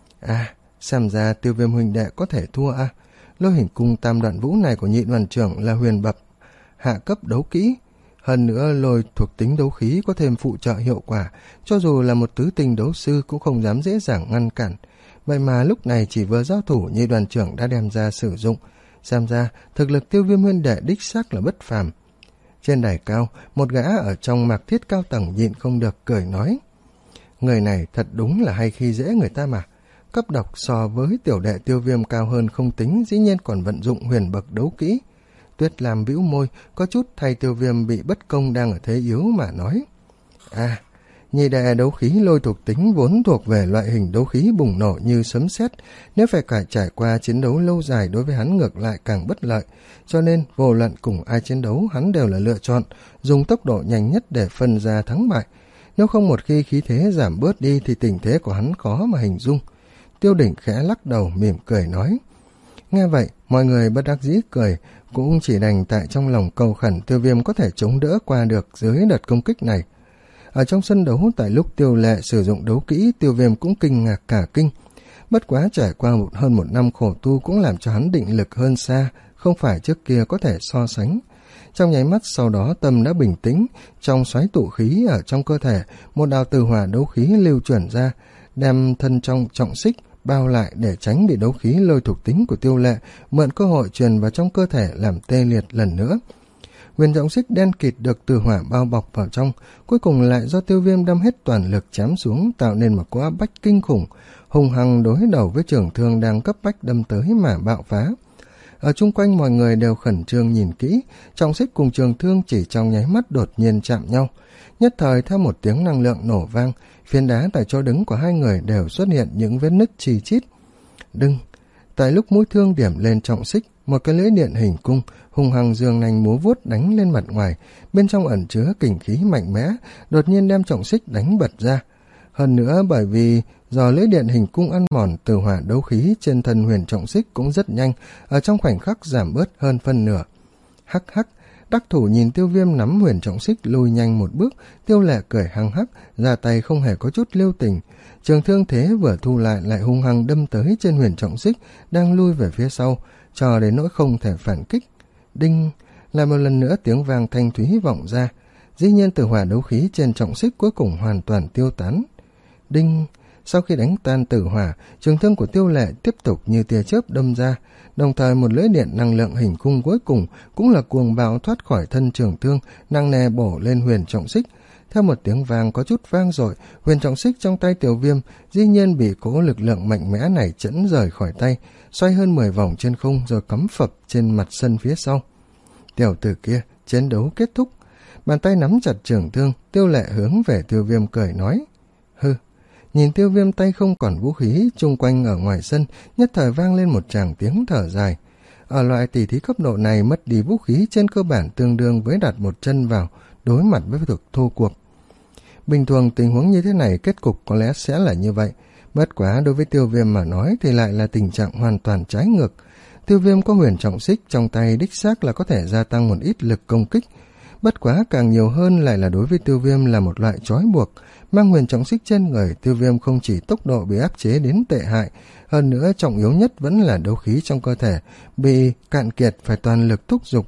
À, xem ra Tiêu Viêm huynh đệ có thể thua à? Lôi hình cung tam đoạn vũ này của nhị đoàn trưởng là huyền bập hạ cấp đấu kỹ, hơn nữa lôi thuộc tính đấu khí có thêm phụ trợ hiệu quả, cho dù là một tứ tình đấu sư cũng không dám dễ dàng ngăn cản. Vậy mà lúc này chỉ vừa giao thủ nhị đoàn trưởng đã đem ra sử dụng, xem ra thực lực Tiêu Viêm huynh đệ đích xác là bất phàm. Trên đài cao, một gã ở trong mạc thiết cao tầng nhịn không được cười nói: người này thật đúng là hay khi dễ người ta mà. Cấp độc so với tiểu đệ Tiêu Viêm cao hơn không tính, dĩ nhiên còn vận dụng huyền bậc đấu kỹ. Tuyết Lam bĩu môi, có chút thay Tiêu Viêm bị bất công đang ở thế yếu mà nói: À, nhị đệ đấu khí lôi thuộc tính vốn thuộc về loại hình đấu khí bùng nổ như sấm sét, nếu phải cả trải qua chiến đấu lâu dài đối với hắn ngược lại càng bất lợi, cho nên vô luận cùng ai chiến đấu hắn đều là lựa chọn dùng tốc độ nhanh nhất để phân ra thắng bại. Nếu không một khi khí thế giảm bớt đi thì tình thế của hắn khó mà hình dung. Tiêu Đỉnh khẽ lắc đầu mỉm cười nói. Nghe vậy, mọi người bất đắc dĩ cười, cũng chỉ đành tại trong lòng cầu khẩn Tiêu Viêm có thể chống đỡ qua được dưới đợt công kích này. Ở trong sân đấu, tại lúc Tiêu Lệ sử dụng đấu kỹ, Tiêu Viêm cũng kinh ngạc cả kinh. Bất quá trải qua một, hơn một năm khổ tu cũng làm cho hắn định lực hơn xa, không phải trước kia có thể so sánh. Trong nháy mắt sau đó tâm đã bình tĩnh, trong xoáy tụ khí ở trong cơ thể, một đạo từ hỏa đấu khí lưu chuyển ra, đem thân trong trọng xích bao lại để tránh bị đấu khí lôi thuộc tính của Tiêu Lệ mượn cơ hội truyền vào trong cơ thể làm tê liệt lần nữa. Huyền trọng xích đen kịt được từ hỏa bao bọc vào trong, cuối cùng lại do Tiêu Viêm đâm hết toàn lực chém xuống, tạo nên một cỗ áp bách kinh khủng, hùng hăng đối đầu với trường thương đang cấp bách đâm tới mà bạo phá. Ở chung quanh mọi người đều khẩn trương nhìn kỹ, trọng xích cùng trường thương chỉ trong nháy mắt đột nhiên chạm nhau. Nhất thời theo một tiếng năng lượng nổ vang, phiến đá tại chỗ đứng của hai người đều xuất hiện những vết nứt chi chít. Đừng! Tại lúc mũi thương điểm lên trọng xích, một cái lưỡi điện hình cung hùng hăng giương nanh múa vuốt đánh lên mặt ngoài, bên trong ẩn chứa kình khí mạnh mẽ, đột nhiên đem trọng xích đánh bật ra. Hơn nữa bởi vì do lưỡi điện hình cung ăn mòn, từ hỏa đấu khí trên thân huyền trọng xích cũng rất nhanh, ở trong khoảnh khắc giảm bớt hơn phân nửa. Hắc hắc, đắc thủ nhìn Tiêu Viêm nắm huyền trọng xích lùi nhanh một bước, Tiêu Lệ cười hăng hắc, ra tay không hề có chút lưu tình. Trường thương thế vừa thu lại lại hung hăng đâm tới trên huyền trọng xích đang lui về phía sau, cho đến nỗi không thể phản kích. Đinh! Lại một lần nữa tiếng vang thanh thúy vọng ra, dĩ nhiên từ hỏa đấu khí trên trọng xích cuối cùng hoàn toàn tiêu tán. Đinh! Sau khi đánh tan tử hỏa, trường thương của Tiêu Lệ tiếp tục như tia chớp đâm ra, đồng thời một lưỡi điện năng lượng hình cung cuối cùng cũng là cuồng bạo thoát khỏi thân trường thương, nặng nề bổ lên huyền trọng xích. Theo một tiếng vang có chút vang dội, huyền trọng xích trong tay Tiểu Viêm dĩ nhiên bị cỗ lực lượng mạnh mẽ này chẫn rời khỏi tay, xoay hơn mười vòng trên không rồi cắm phập trên mặt sân phía sau. Tiểu tử kia, chiến đấu kết thúc. Bàn tay nắm chặt trường thương, Tiêu Lệ hướng về Tiêu Viêm cười nói. Hừ. Nhìn Tiêu Viêm tay không còn vũ khí, chung quanh ở ngoài sân nhất thời vang lên một tràng tiếng thở dài. Ở loại tỷ thí cấp độ này, mất đi vũ khí trên cơ bản tương đương với đặt một chân vào đối mặt với thực thô cuộc. Bình thường tình huống như thế này kết cục có lẽ sẽ là như vậy, bất quá đối với Tiêu Viêm mà nói thì lại là tình trạng hoàn toàn trái ngược. Tiêu Viêm có huyền trọng xích trong tay đích xác là có thể gia tăng một ít lực công kích, bất quá càng nhiều hơn lại là đối với Tiêu Viêm là một loại trói buộc. Mang huyền trọng xích trên người, Tiêu Viêm không chỉ tốc độ bị áp chế đến tệ hại, hơn nữa trọng yếu nhất vẫn là đấu khí trong cơ thể bị cạn kiệt, phải toàn lực thúc giục.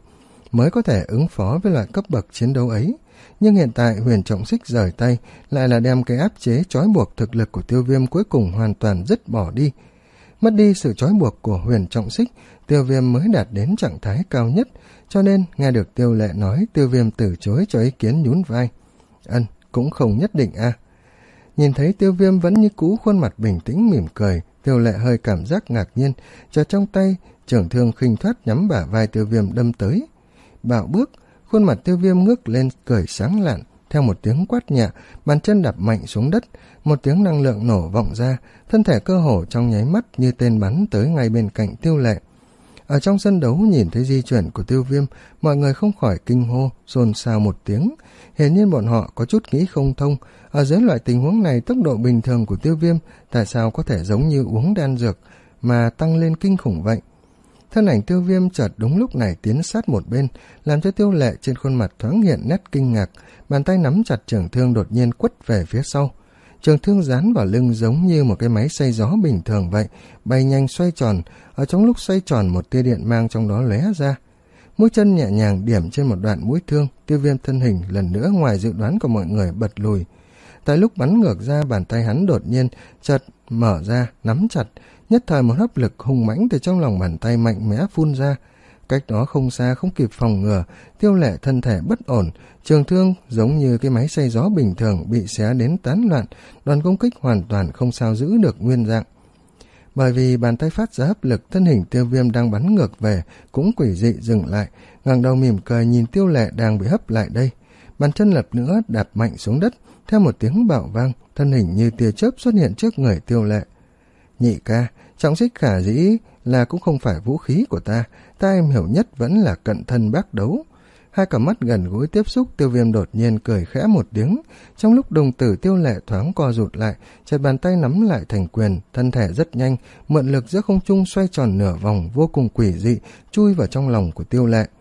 mới có thể ứng phó với loại cấp bậc chiến đấu ấy. Nhưng hiện tại Huyền Trọng Xích rời tay lại là đem cái áp chế trói buộc thực lực của Tiêu Viêm cuối cùng hoàn toàn dứt bỏ đi. Mất đi sự trói buộc của Huyền Trọng Xích, Tiêu Viêm mới đạt đến trạng thái cao nhất, cho nên nghe được Tiêu Lệ nói, Tiêu Viêm từ chối cho ý kiến, nhún vai. Ân, cũng không nhất định a. À. Nhìn thấy Tiêu Viêm vẫn như cũ khuôn mặt bình tĩnh mỉm cười, Tiêu Lệ hơi cảm giác ngạc nhiên, chợt trong tay trường thương khinh thoát nhắm bả vai Tiêu Viêm đâm tới. Bạo bước, khuôn mặt Tiêu Viêm ngước lên cười sáng lạn, theo một tiếng quát nhẹ, bàn chân đạp mạnh xuống đất, một tiếng năng lượng nổ vọng ra, thân thể cơ hồ trong nháy mắt như tên bắn tới ngay bên cạnh Tiêu Lệ. Ở trong sân đấu nhìn thấy di chuyển của Tiêu Viêm, mọi người không khỏi kinh hô, xôn xao một tiếng. Hiển nhiên bọn họ có chút nghĩ không thông, ở dưới loại tình huống này tốc độ bình thường của Tiêu Viêm tại sao có thể giống như uống đan dược mà tăng lên kinh khủng vậy. Thân ảnh Tiêu Viêm chợt đúng lúc này tiến sát một bên, làm cho Tiêu Lệ trên khuôn mặt thoáng hiện nét kinh ngạc, bàn tay nắm chặt trường thương đột nhiên quất về phía sau. Trường thương dán vào lưng giống như một cái máy xay gió bình thường vậy, bay nhanh xoay tròn, ở trong lúc xoay tròn một tia điện mang trong đó lóe ra. Mũi chân nhẹ nhàng điểm trên một đoạn mũi thương, Tiêu Viêm thân hình lần nữa ngoài dự đoán của mọi người bật lùi. Tại lúc bắn ngược ra, bàn tay hắn đột nhiên chợt mở ra, nắm chặt, nhất thời một hấp lực hùng mãnh từ trong lòng bàn tay mạnh mẽ phun ra. Cách đó không xa không kịp phòng ngừa, Tiêu Lệ thân thể bất ổn, trường thương giống như cái máy xay gió bình thường bị xé đến tán loạn, đoàn công kích hoàn toàn không sao giữ được nguyên dạng. Bởi vì bàn tay phát ra hấp lực, thân hình Tiêu Viêm đang bắn ngược về cũng quỷ dị dừng lại, ngẩng đầu mỉm cười nhìn Tiêu Lệ đang bị hấp lại đây. Bàn chân lập nữa đạp mạnh xuống đất, theo một tiếng bạo vang, thân hình như tia chớp xuất hiện trước người Tiêu Lệ. Nhị ca, trọng xích khả dĩ là cũng không phải vũ khí của ta, ta em hiểu nhất vẫn là cận thân bác đấu. Hai cặp mắt gần gũi tiếp xúc, Tiêu Viêm đột nhiên cười khẽ một tiếng. Trong lúc đồng tử Tiêu Lệ thoáng co rụt lại, chợt bàn tay nắm lại thành quyền, thân thể rất nhanh, mượn lực giữa không trung xoay tròn nửa vòng vô cùng quỷ dị, chui vào trong lòng của Tiêu Lệ.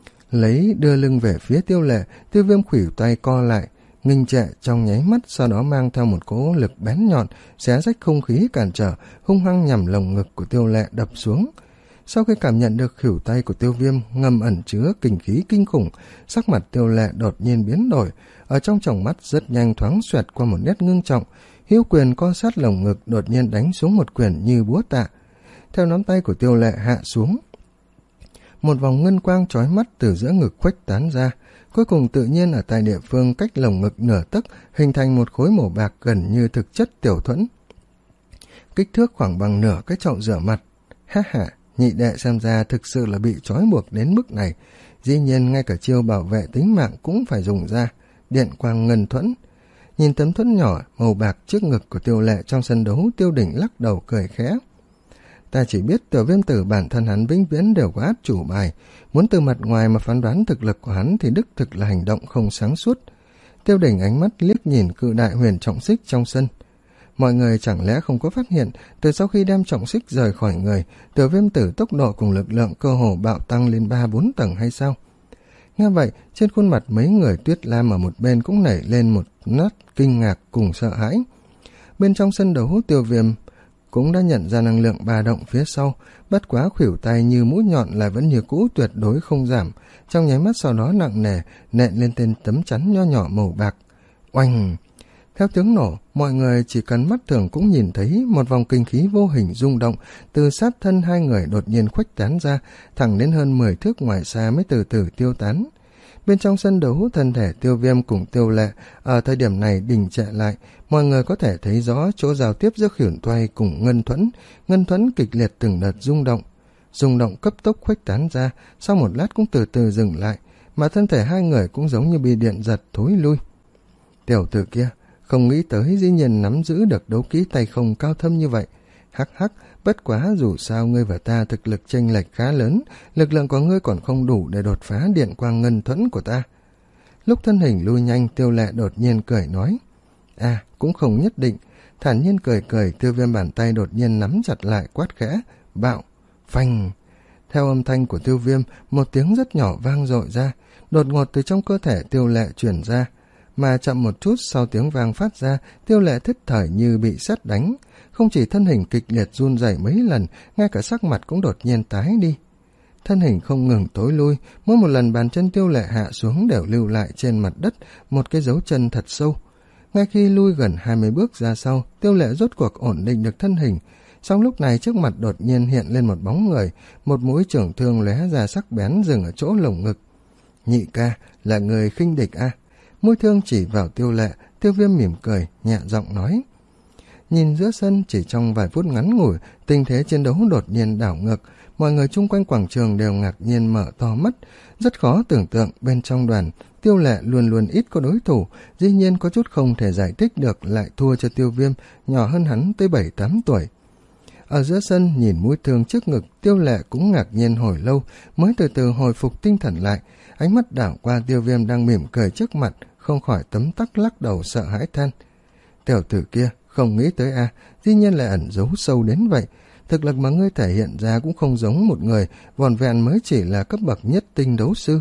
Lấy đưa lưng về phía Tiêu Lệ, Tiêu Viêm khuỷu tay co lại, ngưng trệ trong nháy mắt, sau đó mang theo một cỗ lực bén nhọn, xé rách không khí cản trở, hung hăng nhằm lồng ngực của Tiêu Lệ đập xuống. Sau khi cảm nhận được khuỷu tay của Tiêu Viêm ngầm ẩn chứa kình khí kinh khủng, sắc mặt Tiêu Lệ đột nhiên biến đổi, ở trong tròng mắt rất nhanh thoáng xoẹt qua một nét ngưng trọng, hữu quyền co sát lồng ngực đột nhiên đánh xuống một quyền như búa tạ. Theo nắm tay của Tiêu Lệ hạ xuống, một vòng ngân quang chói mắt từ giữa ngực khuếch tán ra, cuối cùng tự nhiên ở tại địa phương cách lồng ngực nửa tấc hình thành một khối màu bạc gần như thực chất tiểu thuẫn, kích thước khoảng bằng nửa cái chậu rửa mặt. Ha ha, nhị đệ xem ra thực sự là bị trói buộc đến mức này, dĩ nhiên ngay cả chiêu bảo vệ tính mạng cũng phải dùng ra, điện quang ngân thuẫn. Nhìn tấm thuẫn nhỏ màu bạc trước ngực của Tiêu Lệ trong sân đấu, Tiêu Đỉnh lắc đầu cười khẽ. Ta chỉ biết Tiểu Viêm tử bản thân hắn vĩnh viễn đều có át chủ bài, muốn từ mặt ngoài mà phán đoán thực lực của hắn thì đích thực là hành động không sáng suốt. Tiêu Đỉnh ánh mắt liếc nhìn cự đại Huyền Trọng Xích trong sân. Mọi người chẳng lẽ không có phát hiện, từ sau khi đem trọng xích rời khỏi người, Tiểu Viêm tử tốc độ cùng lực lượng cơ hồ bạo tăng lên ba bốn tầng hay sao? Nghe vậy, trên khuôn mặt mấy người Tuyết Lam ở một bên cũng nảy lên một nét kinh ngạc cùng sợ hãi. Bên trong sân đấu, Tiêu Viêm cũng đã nhận ra năng lượng ba động phía sau, bất quá khuỷu tay như mũi nhọn lại vẫn như cũ tuyệt đối không giảm, trong nháy mắt sau đó nặng nề nện lên tên tấm chắn nho nhỏ màu bạc. Oanh! Theo tiếng nổ, mọi người chỉ cần mắt thường cũng nhìn thấy một vòng kinh khí vô hình rung động từ sát thân hai người đột nhiên khuếch tán ra, thẳng đến hơn mười thước ngoài xa mới từ từ tiêu tán. Bên trong sân đấu, thân thể Tiêu Viêm cùng Tiêu Lệ ở thời điểm này đình trệ lại, mọi người có thể thấy rõ chỗ giao tiếp giữa khuyển toay cùng ngân thuẫn, ngân thuẫn kịch liệt từng đợt rung động. Rung động cấp tốc khuếch tán ra, sau một lát cũng từ từ dừng lại, mà thân thể hai người cũng giống như bị điện giật thối lui. Tiểu tử kia, không nghĩ tới dĩ nhiên nắm giữ được đấu kỹ tay không cao thâm như vậy. Hắc hắc, bất quá dù sao ngươi và ta thực lực chênh lệch khá lớn, lực lượng của ngươi còn không đủ để đột phá điện quang ngân thuẫn của ta. Lúc thân hình lui nhanh, Tiêu Lệ đột nhiên cười nói. À, cũng không nhất định. Thản nhiên cười cười, Tiêu Viêm bàn tay đột nhiên nắm chặt lại quát khẽ, bạo, phanh. Theo âm thanh của Tiêu Viêm, một tiếng rất nhỏ vang dội ra, đột ngột từ trong cơ thể Tiêu Lệ truyền ra. Mà chậm một chút sau tiếng vang phát ra, Tiêu Lệ thất thời như bị sét đánh. Không chỉ thân hình kịch liệt run rẩy mấy lần, ngay cả sắc mặt cũng đột nhiên tái đi. thân hình không ngừng tối lui, mỗi một lần bàn chân Tiêu Lệ hạ xuống đều lưu lại trên mặt đất một cái dấu chân thật sâu. Ngay khi lui gần hai mươi bước ra sau, Tiêu Lệ rốt cuộc ổn định được thân hình. Song lúc này trước mặt đột nhiên hiện lên một bóng người, một mũi trưởng thương lóe ra sắc bén dừng ở chỗ lồng ngực. Nhị ca, là người khinh địch à? Mũi thương chỉ vào Tiêu Lệ, Tiêu Viêm mỉm cười, nhẹ giọng nói. Nhìn giữa sân chỉ trong vài phút ngắn ngủi, tình thế chiến đấu đột nhiên đảo ngược, mọi người chung quanh quảng trường đều ngạc nhiên mở to mắt. Rất khó tưởng tượng bên trong đoàn, Tiêu Lệ luôn luôn ít có đối thủ, dĩ nhiên có chút không thể giải thích được lại thua cho Tiêu Viêm, nhỏ hơn hắn tới bảy tám tuổi. Ở giữa sân nhìn mũi thương trước ngực, Tiêu Lệ cũng ngạc nhiên hồi lâu, mới từ từ hồi phục tinh thần lại, ánh mắt đảo qua Tiêu Viêm đang mỉm cười trước mặt, không khỏi tấm tắc lắc đầu sợ hãi than. Tiểu tử kia, không nghĩ tới a, à, dĩ nhiên lại ẩn giấu sâu đến vậy. Thực lực mà ngươi thể hiện ra cũng không giống một người, vòn vẹn mới chỉ là cấp bậc nhất tinh đấu sư.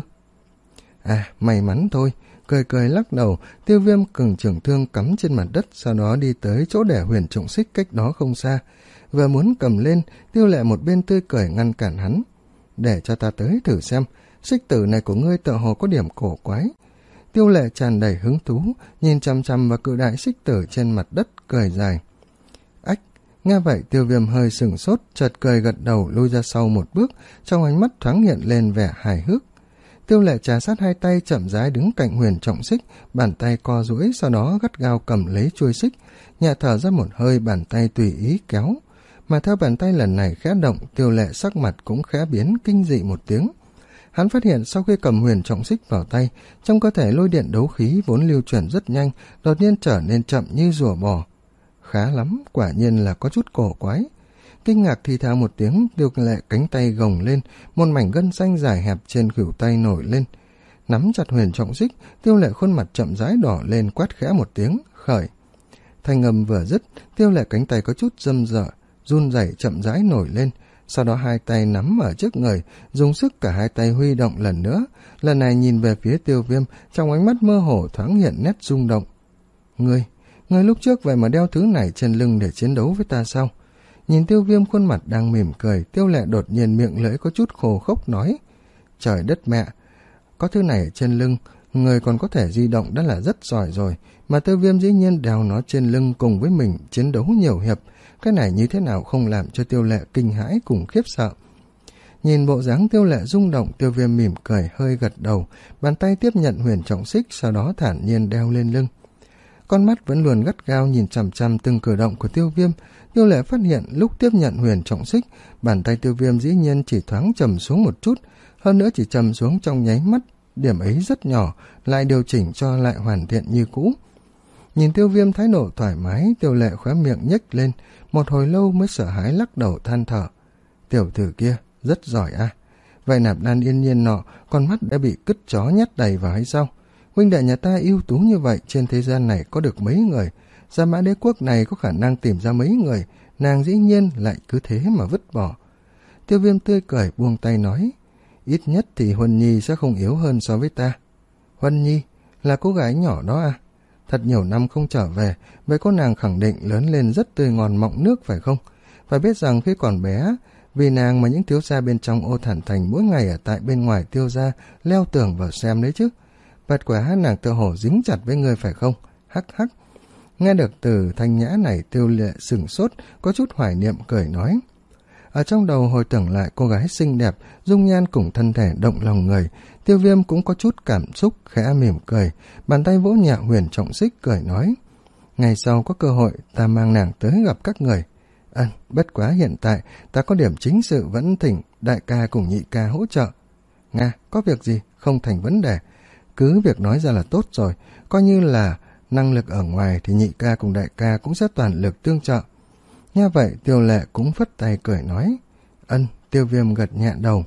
À, may mắn thôi. Cười cười lắc đầu, Tiêu Viêm cầm trường thương cắm trên mặt đất, sau đó đi tới chỗ để huyền trọng xích cách đó không xa. Vừa muốn cầm lên, Tiêu Lệ một bên tươi cười ngăn cản hắn. Để cho ta tới thử xem, xích tử này của ngươi tựa hồ có điểm cổ quái. Tiêu Lệ tràn đầy hứng thú, nhìn chăm chăm vào cự đại xích tử trên mặt đất, cười dài. Ách, nghe vậy Tiêu Viêm hơi sửng sốt, chợt cười gật đầu lui ra sau một bước, trong ánh mắt thoáng hiện lên vẻ hài hước. Tiêu Lệ trà sát hai tay chậm rãi đứng cạnh huyền trọng xích, bàn tay co duỗi, sau đó gắt gao cầm lấy chuôi xích, nhẹ thở ra một hơi, bàn tay tùy ý kéo. Mà theo bàn tay lần này khẽ động, Tiêu Lệ sắc mặt cũng khẽ biến, kinh dị một tiếng. Hắn phát hiện sau khi cầm huyền trọng xích vào tay, trong cơ thể lôi điện đấu khí vốn lưu chuyển rất nhanh, đột nhiên trở nên chậm như rùa bò. Khá lắm, quả nhiên là có chút cổ quái. Kinh ngạc thì thào một tiếng, Tiêu Lệ cánh tay gồng lên, một mảnh gân xanh dài hẹp trên khuỷu tay nổi lên. Nắm chặt huyền trọng xích, Tiêu Lệ khuôn mặt chậm rãi đỏ lên, quát khẽ một tiếng, khởi. Thanh âm vừa dứt, Tiêu Lệ cánh tay có chút râm rợ, run rẩy chậm rãi nổi lên. Sau đó hai tay nắm ở trước người, dùng sức cả hai tay huy động lần nữa. Lần này nhìn về phía Tiêu Viêm, trong ánh mắt mơ hồ thoáng hiện nét rung động. Ngươi, ngươi lúc trước vậy mà đeo thứ này trên lưng để chiến đấu với ta sao? Nhìn Tiêu Viêm khuôn mặt đang mỉm cười, Tiêu Lệ đột nhiên miệng lưỡi có chút khô khốc nói. Trời đất mẹ, có thứ này trên lưng, người còn có thể di động đã là rất giỏi rồi, mà Tiêu Viêm dĩ nhiên đeo nó trên lưng cùng với mình chiến đấu nhiều hiệp. Cái này như thế nào không làm cho Tiêu Lệ kinh hãi cùng khiếp sợ. Nhìn bộ dáng Tiêu Lệ rung động, Tiêu Viêm mỉm cười hơi gật đầu, bàn tay tiếp nhận huyền trọng xích, sau đó thản nhiên đeo lên lưng. Con mắt vẫn luôn gắt gao nhìn chằm chằm từng cử động của Tiêu Viêm. Tiêu Lệ phát hiện lúc tiếp nhận huyền trọng xích, bàn tay Tiêu Viêm dĩ nhiên chỉ thoáng trầm xuống một chút, hơn nữa chỉ trầm xuống trong nháy mắt, điểm ấy rất nhỏ, lại điều chỉnh cho lại hoàn thiện như cũ. Nhìn Tiêu Viêm thái độ thoải mái, Tiêu Lệ khóe miệng nhếch lên, một hồi lâu mới sợ hãi lắc đầu than thở. Tiểu tử kia, rất giỏi à. Vậy nạp đan yên nhiên nọ, con mắt đã bị cứt chó nhét đầy vào hay sao? Huynh đệ nhà ta ưu tú như vậy, trên thế gian này có được mấy người? Gia Mã Đế quốc này có khả năng tìm ra mấy người, nàng dĩ nhiên lại cứ thế mà vứt bỏ. Tiêu Viêm tươi cười buông tay nói, ít nhất thì Huân Nhi sẽ không yếu hơn so với ta. Huân Nhi, là cô gái nhỏ đó à? Thật nhiều năm không trở về, vậy cô nàng khẳng định lớn lên rất tươi ngon mọng nước phải không? Phải biết rằng khi còn bé, vì nàng mà những thiếu gia bên trong Ô Thản Thành mỗi ngày ở tại bên ngoài Tiêu gia leo tường vào xem đấy chứ. Bật quả nàng tựa hồ dính chặt với người phải không? Hắc hắc. Nghe được từ thanh nhã này, Tiêu Lệ sửng sốt, có chút hoài niệm cười nói. Ở trong đầu hồi tưởng lại cô gái xinh đẹp, dung nhan cùng thân thể động lòng người, Tiêu Viêm cũng có chút cảm xúc, khẽ mỉm cười, bàn tay vỗ nhẹ huyền trọng xích cười nói. Ngày sau có cơ hội, ta mang nàng tới gặp các người. Ừm, à, bất quá hiện tại, ta có điểm chính sự vẫn thỉnh đại ca cùng nhị ca hỗ trợ. Nga, có việc gì? Không thành vấn đề. Cứ việc nói ra là tốt rồi, coi như là năng lực ở ngoài thì nhị ca cùng đại ca cũng sẽ toàn lực tương trợ. Nghe vậy, Tiêu Lệ cũng phất tay cười nói. Ân, Tiêu Viêm gật nhẹ đầu.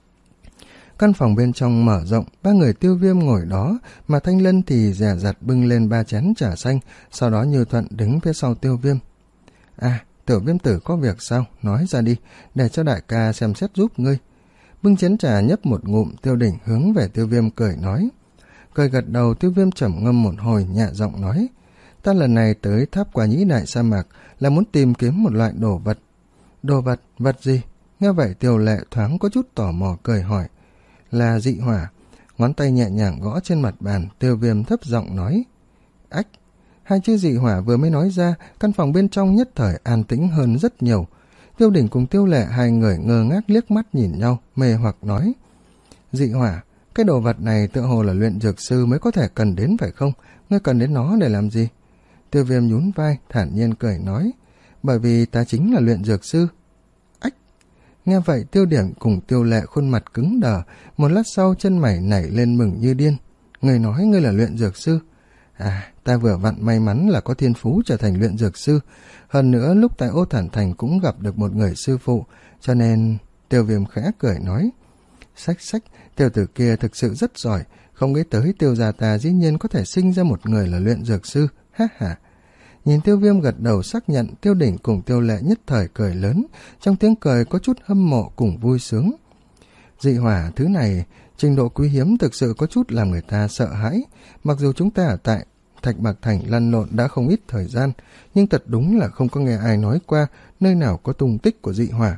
Căn phòng bên trong mở rộng, ba người Tiêu Viêm ngồi đó, mà Thanh Lân thì dè dặt bưng lên ba chén trà xanh, sau đó Như Thuận đứng phía sau Tiêu Viêm. À, Tiểu Viêm tử có việc sao? Nói ra đi, để cho đại ca xem xét giúp ngươi. Bưng chén trà nhấp một ngụm, Tiêu Đỉnh hướng về Tiêu Viêm cười nói. Cười gật đầu, Tiêu Viêm trầm ngâm một hồi, nhẹ giọng nói. Ta lần này tới tháp Quả Nhĩ Đại sa mạc là muốn tìm kiếm một loại đồ vật. Đồ vật? Vật gì? Nghe vậy Tiêu Lệ thoáng có chút tò mò cười hỏi, là dị hỏa. Ngón tay nhẹ nhàng gõ trên mặt bàn, Tiêu Viêm thấp giọng nói, ách. Hai chữ dị hỏa vừa mới nói ra, căn phòng bên trong nhất thời an tĩnh hơn rất nhiều. Tiêu Đỉnh cùng Tiêu Lệ hai người ngơ ngác liếc mắt nhìn nhau, mê hoặc nói, dị hỏa, cái đồ vật này tựa hồ là luyện dược sư mới có thể cần đến phải không? Ngươi cần đến nó để làm gì? Tiêu Viêm nhún vai, thản nhiên cười nói, bởi vì ta chính là luyện dược sư. Ách! Nghe vậy Tiêu Đỉnh cùng Tiêu Lệ khuôn mặt cứng đờ, một lát sau chân mày nảy lên mừng như điên. Ngươi nói ngươi là luyện dược sư? À, ta vừa vặn may mắn là có thiên phú trở thành luyện dược sư. Hơn nữa lúc tại Ô Thản Thành cũng gặp được một người sư phụ, cho nên... Tiêu Viêm khẽ cười nói, sách sách, tiểu tử kia thực sự rất giỏi, không nghĩ tới Tiêu gia ta dĩ nhiên có thể sinh ra một người là luyện dược sư, ha ha. Nhìn Tiêu Viêm gật đầu xác nhận, Tiêu Đỉnh cùng Tiêu Lệ nhất thời cười lớn, trong tiếng cười có chút hâm mộ cùng vui sướng. Dị hỏa thứ này, trình độ quý hiếm thực sự có chút làm người ta sợ hãi, mặc dù chúng ta ở tại Thạch Bạc Thành lăn lộn đã không ít thời gian, nhưng thật đúng là không có nghe ai nói qua nơi nào có tung tích của dị hỏa.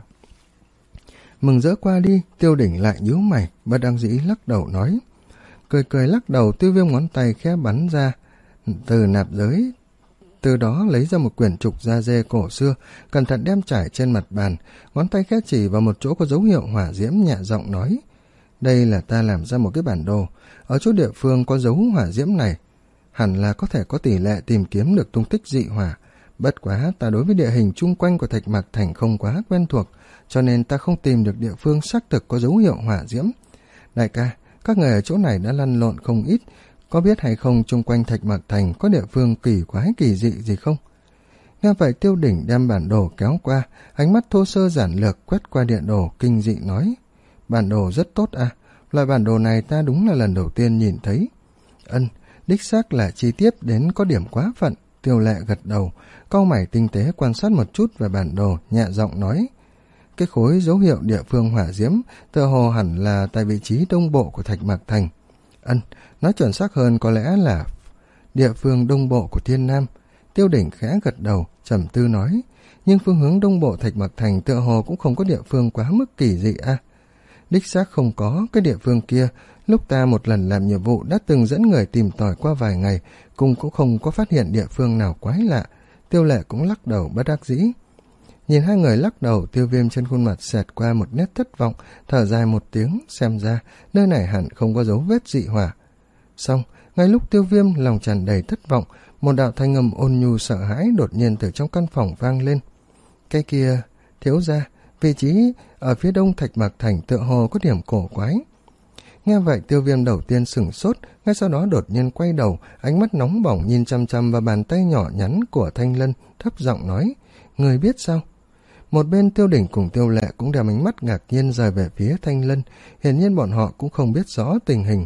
Mừng rỡ qua đi, Tiêu Đỉnh lại nhíu mày, bất đắc dĩ lắc đầu nói. Cười cười lắc đầu, Tiêu Viêm ngón tay khẽ bắn ra từ nạp giới, từ đó lấy ra một quyển trục da dê cổ xưa, cẩn thận đem trải trên mặt bàn, ngón tay khẽ chỉ vào một chỗ có dấu hiệu hỏa diễm, nhẹ giọng nói, đây là ta làm ra một cái bản đồ, ở chỗ địa phương có dấu hỏa diễm này, hẳn là có thể có tỷ lệ tìm kiếm được tung tích dị hỏa. Bất quá ta đối với địa hình chung quanh của Thạch Mạc Thành không quá quen thuộc, cho nên ta không tìm được địa phương xác thực có dấu hiệu hỏa diễm. Đại ca, các người ở chỗ này đã lăn lộn không ít, có biết hay không chung quanh Thạch Mạc Thành có địa phương kỳ quái kỳ dị gì không? Nghe vậy Tiêu Đỉnh đem bản đồ kéo qua, ánh mắt thô sơ giản lược quét qua địa đồ, kinh dị nói, bản đồ rất tốt à, loại bản đồ này ta đúng là lần đầu tiên nhìn thấy. Ân, đích xác là chi tiết đến có điểm quá phận. Tiêu Lệ gật đầu, cau mày tinh tế quan sát một chút về bản đồ, nhẹ giọng nói, cái khối dấu hiệu địa phương hỏa diễm tựa hồ hẳn là tại vị trí đông bộ của Thạch Mạc Thành. Ân, nói chuẩn xác hơn có lẽ là địa phương đông bộ của Thiên Nam. Tiêu Đỉnh khẽ gật đầu, trầm tư nói, nhưng phương hướng đông bộ Thạch Mạc Thành tựa hồ cũng không có địa phương quá mức kỳ dị à. Đích xác không có, cái địa phương kia lúc ta một lần làm nhiệm vụ đã từng dẫn người tìm tòi qua vài ngày, cùng cũng không có phát hiện địa phương nào quái lạ. Tiêu Lệ cũng lắc đầu bất đắc dĩ. Nhìn hai người lắc đầu, Tiêu Viêm trên khuôn mặt xẹt qua một nét thất vọng, thở dài một tiếng, xem ra nơi này hẳn không có dấu vết dị hỏa. Xong, ngay lúc Tiêu Viêm lòng tràn đầy thất vọng, một đạo thanh âm ôn nhu sợ hãi đột nhiên từ trong căn phòng vang lên. Cái kia, thiếu gia, vị trí ở phía đông Thạch Mạc Thành tựa hồ có điểm cổ quái. Nghe vậy Tiêu Viêm đầu tiên sửng sốt, ngay sau đó đột nhiên quay đầu, ánh mắt nóng bỏng nhìn chăm chăm vào bàn tay nhỏ nhắn của Thanh Lân, thấp giọng nói, người biết sao? Một bên Tiêu Đỉnh cùng Tiêu Lệ cũng đem ánh mắt ngạc nhiên rời về phía Thanh Lân, hiển nhiên bọn họ cũng không biết rõ tình hình.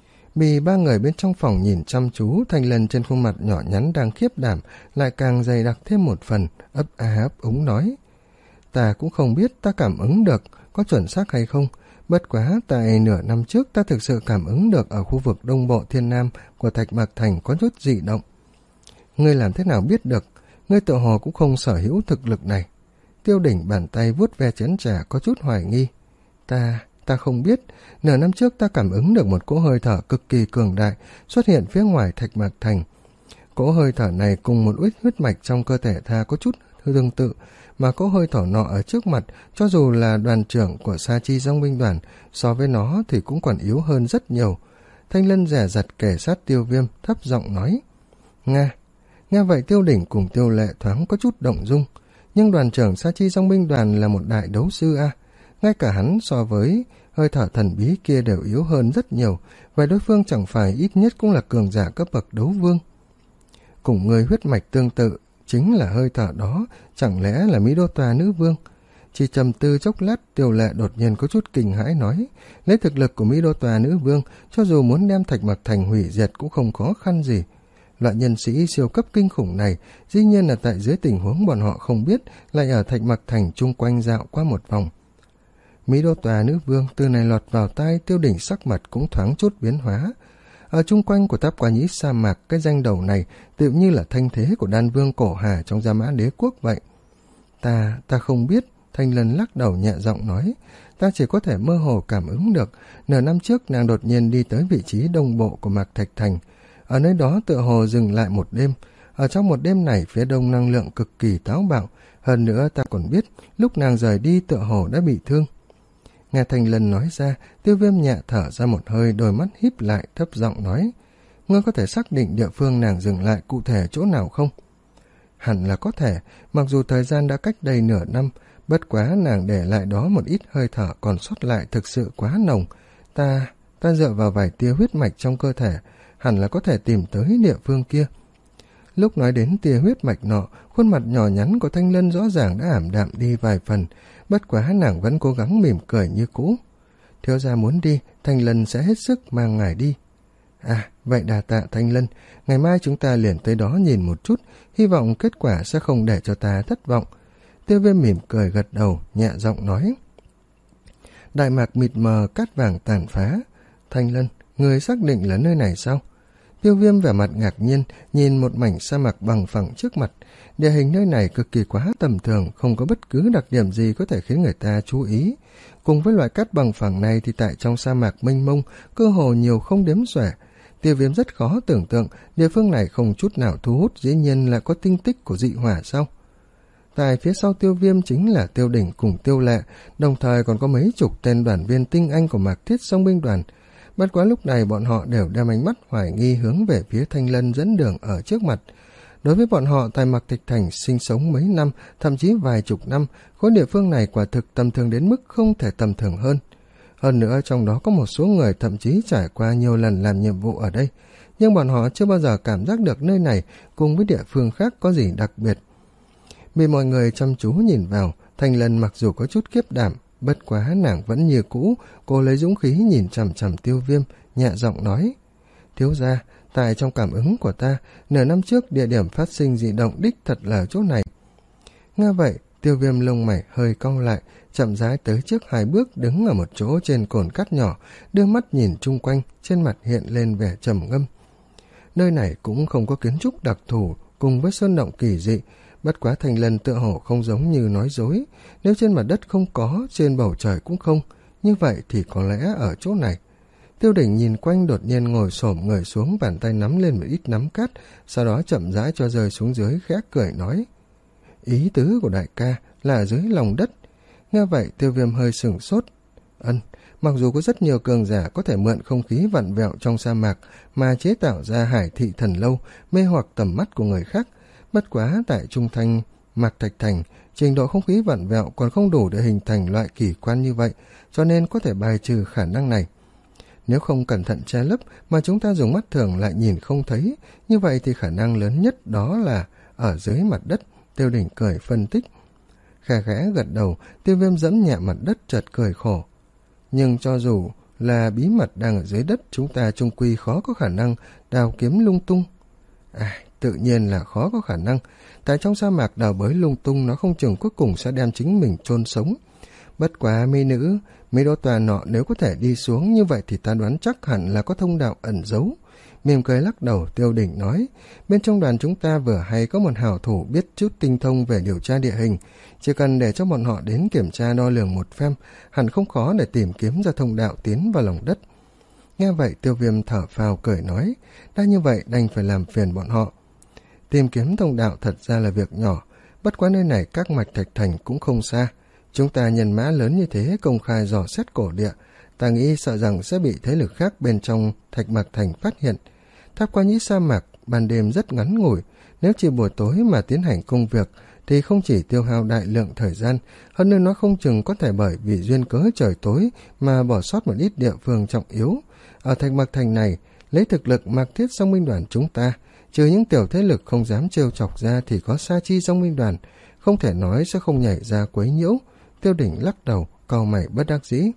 Bị ba người bên trong phòng nhìn chăm chú, Thanh Lân trên khuôn mặt nhỏ nhắn đang khiếp đảm lại càng dày đặc thêm một phần, ấp a ấp úng nói, ta cũng không biết, ta cảm ứng được có chuẩn xác hay không, bất quá tại nửa năm trước ta thực sự cảm ứng được ở khu vực đông bộ Thiên Nam của Thạch Mạc Thành có chút dị động. Ngươi làm thế nào biết được? Ngươi tự hồ cũng không sở hữu thực lực này. Tiêu Đỉnh bàn tay vuốt ve chén trà có chút hoài nghi. Ta, ta không biết, nửa năm trước ta cảm ứng được một cỗ hơi thở cực kỳ cường đại xuất hiện phía ngoài Thạch Mạc Thành. Cỗ hơi thở này cùng một ít huyết mạch trong cơ thể ta có chút tương tự, mà cỗ hơi thở nọ ở trước mặt, cho dù là đoàn trưởng của Sa Chi Dòng binh đoàn, so với nó thì cũng còn yếu hơn rất nhiều. Thanh Lân dè dặt kề sát Tiêu Viêm, thấp giọng nói. Nga. Nghe vậy Tiêu Đỉnh cùng Tiêu Lệ thoáng có chút động dung, nhưng đoàn trưởng Sa Chi Dòng binh đoàn là một đại đấu sư a, ngay cả hắn so với hơi thở thần bí kia đều yếu hơn rất nhiều, vậy đối phương chẳng phải ít nhất cũng là cường giả cấp bậc đấu vương. Cùng người huyết mạch tương tự, chính là hơi thở đó, chẳng lẽ là Mỹ Đô Tòa nữ vương? Chỉ trầm tư chốc lát, Tiêu Lệ đột nhiên có chút kinh hãi nói, lấy thực lực của Mỹ Đô Tòa nữ vương, cho dù muốn đem Thạch Mạc Thành hủy diệt cũng không khó khăn gì. Loại nhân sĩ siêu cấp kinh khủng này, dĩ nhiên là tại dưới tình huống bọn họ không biết, lại ở Thạch Mạc Thành chung quanh dạo qua một vòng. Mỹ Đô Tòa nữ vương từ này lọt vào tai, Tiêu Đỉnh sắc mặt cũng thoáng chút biến hóa. Ở chung quanh của Tháp Qua Nhĩ sa mạc, cái danh đầu này tựu như là thanh thế của đan vương cổ hà trong Gia Mã Đế quốc vậy. Ta, ta không biết, Thanh Lân lắc đầu nhẹ giọng nói, ta chỉ có thể mơ hồ cảm ứng được, nửa năm trước nàng đột nhiên đi tới vị trí đông bộ của Mạc Thạch Thành. Ở nơi đó tựa hồ dừng lại một đêm. Ở trong một đêm này, phía đông năng lượng cực kỳ táo bạo. Hơn nữa ta còn biết, lúc nàng rời đi tựa hồ đã bị thương. Nghe Thanh Lân nói ra, Tiêu Viêm nhẹ thở ra một hơi, đôi mắt híp lại, thấp giọng nói, ngươi có thể xác định địa phương nàng dừng lại cụ thể chỗ nào không? Hẳn là có thể, mặc dù thời gian đã cách đây nửa năm, bất quá nàng để lại đó một ít hơi thở còn sót lại thực sự quá nồng. Ta, ta dựa vào vài tia huyết mạch trong cơ thể, hẳn là có thể tìm tới địa phương kia. Lúc nói đến tia huyết mạch nọ, khuôn mặt nhỏ nhắn của Thanh Lân rõ ràng đã ảm đạm đi vài phần, bất quá nàng vẫn cố gắng mỉm cười như cũ. Thiếu gia muốn đi, Thanh Lân sẽ hết sức mang ngài đi. À, vậy đà tạ Thanh Lân, ngày mai chúng ta liền tới đó nhìn một chút, hy vọng kết quả sẽ không để cho ta thất vọng. Tiêu Viêm mỉm cười gật đầu, nhẹ giọng nói. Đại mạc mịt mờ, cát vàng tàn phá. Thanh Lân, người xác định là nơi này sao? Tiêu Viêm vẻ mặt ngạc nhiên, nhìn một mảnh sa mạc bằng phẳng trước mặt. Địa hình nơi này cực kỳ quá tầm thường, không có bất cứ đặc điểm gì có thể khiến người ta chú ý. Cùng với loại cát bằng phẳng này thì tại trong sa mạc mênh mông, cơ hồ nhiều không đếm xuể. Tiêu Viêm rất khó tưởng tượng, địa phương này không chút nào thu hút, dĩ nhiên là có tinh tích của dị hỏa sao? Tại phía sau Tiêu Viêm chính là Tiêu Đỉnh cùng Tiêu Lệ, đồng thời còn có mấy chục tên đoàn viên tinh anh của Mạc Thiết Song binh đoàn. Bất quá lúc này bọn họ đều đem ánh mắt hoài nghi hướng về phía Thanh Lân dẫn đường ở trước mặt. Đối với bọn họ tại Mạc Thạch Thành sinh sống mấy năm, thậm chí vài chục năm, khối địa phương này quả thực tầm thường đến mức không thể tầm thường hơn. Hơn nữa trong đó có một số người thậm chí trải qua nhiều lần làm nhiệm vụ ở đây, nhưng bọn họ chưa bao giờ cảm giác được nơi này cùng với địa phương khác có gì đặc biệt. Vì mọi người chăm chú nhìn vào, Thanh Lân mặc dù có chút kiếp đảm, bất quá nàng vẫn như cũ, cô lấy dũng khí nhìn chằm chằm Tiêu Viêm, nhẹ giọng nói, thiếu gia, tại trong cảm ứng của ta, nửa năm trước địa điểm phát sinh dị động đích thật là chỗ này. Nghe vậy, Tiêu Viêm lông mày hơi cau lại, chậm rãi tới trước hai bước, đứng ở một chỗ trên cồn cát nhỏ, đưa mắt nhìn chung quanh, trên mặt hiện lên vẻ trầm ngâm. Nơi này cũng không có kiến trúc đặc thù, cùng với sơn động kỳ dị, bất quá Thanh Lân tựa hồ không giống như nói dối. Nếu trên mặt đất không có, trên bầu trời cũng không, như vậy thì có lẽ ở chỗ này. Tiêu Đỉnh nhìn quanh, đột nhiên ngồi xổm người xuống, bàn tay nắm lên một ít nắm cát, sau đó chậm rãi cho rơi xuống dưới, khẽ cười nói, ý tứ của đại ca là ở dưới lòng đất. Nghe vậy Tiêu Viêm hơi sửng sốt. Ân, mặc dù có rất nhiều cường giả có thể mượn không khí vặn vẹo trong sa mạc mà chế tạo ra hải thị thần lâu, mê hoặc tầm mắt của người khác, bất quá tại Trung Thanh Mạc Thạch Thành, trình độ không khí vặn vẹo còn không đủ để hình thành loại kỳ quan như vậy, cho nên có thể bài trừ khả năng này. Nếu không cẩn thận che lấp mà chúng ta dùng mắt thường lại nhìn không thấy, như vậy thì khả năng lớn nhất đó là ở dưới mặt đất. Tiêu Đỉnh cười phân tích. Khẽ khẽ gật đầu, Tiêu Viêm dẫm nhẹ mặt đất, chợt cười khổ. Nhưng cho dù là bí mật đang ở dưới đất, chúng ta chung quy khó có khả năng đào kiếm lung tung. À, tự nhiên là khó có khả năng. Tại trong sa mạc đào bới lung tung, nó không chừng cuối cùng sẽ đem chính mình chôn sống. Bất quá mỹ nữ, mỹ đô tòa nọ nếu có thể đi xuống như vậy thì ta đoán chắc hẳn là có thông đạo ẩn giấu. Mỉm cười lắc đầu, Tiêu Đỉnh nói, bên trong đoàn chúng ta vừa hay có một hảo thủ biết chút tinh thông về điều tra địa hình, chỉ cần để cho bọn họ đến kiểm tra đo lường một phen, hẳn không khó để tìm kiếm ra thông đạo tiến vào lòng đất. Nghe vậy Tiêu Viêm thở phào cười nói, đã như vậy đành phải làm phiền bọn họ. Tìm kiếm thông đạo thật ra là việc nhỏ, bất quá nơi này các Mạch Thạch Thành cũng không xa. Chúng ta nhân mã lớn như thế công khai dò xét cổ địa, ta nghĩ sợ rằng sẽ bị thế lực khác bên trong Thạch Mạc Thành phát hiện. Tháp qua nhĩ sa mạc, ban đêm rất ngắn ngủi, nếu chỉ buổi tối mà tiến hành công việc thì không chỉ tiêu hao đại lượng thời gian, hơn nữa nó không chừng có thể bởi vì duyên cớ trời tối mà bỏ sót một ít địa phương trọng yếu. Ở Thạch Mạc Thành này, lấy thực lực Mạc Thiết Song binh đoàn chúng ta, trừ những tiểu thế lực không dám trêu chọc ra thì có Sa Chi Song binh đoàn, không thể nói sẽ không nhảy ra quấy nhiễu. Tiêu Đỉnh lắc đầu, cau mày bất đắc dĩ.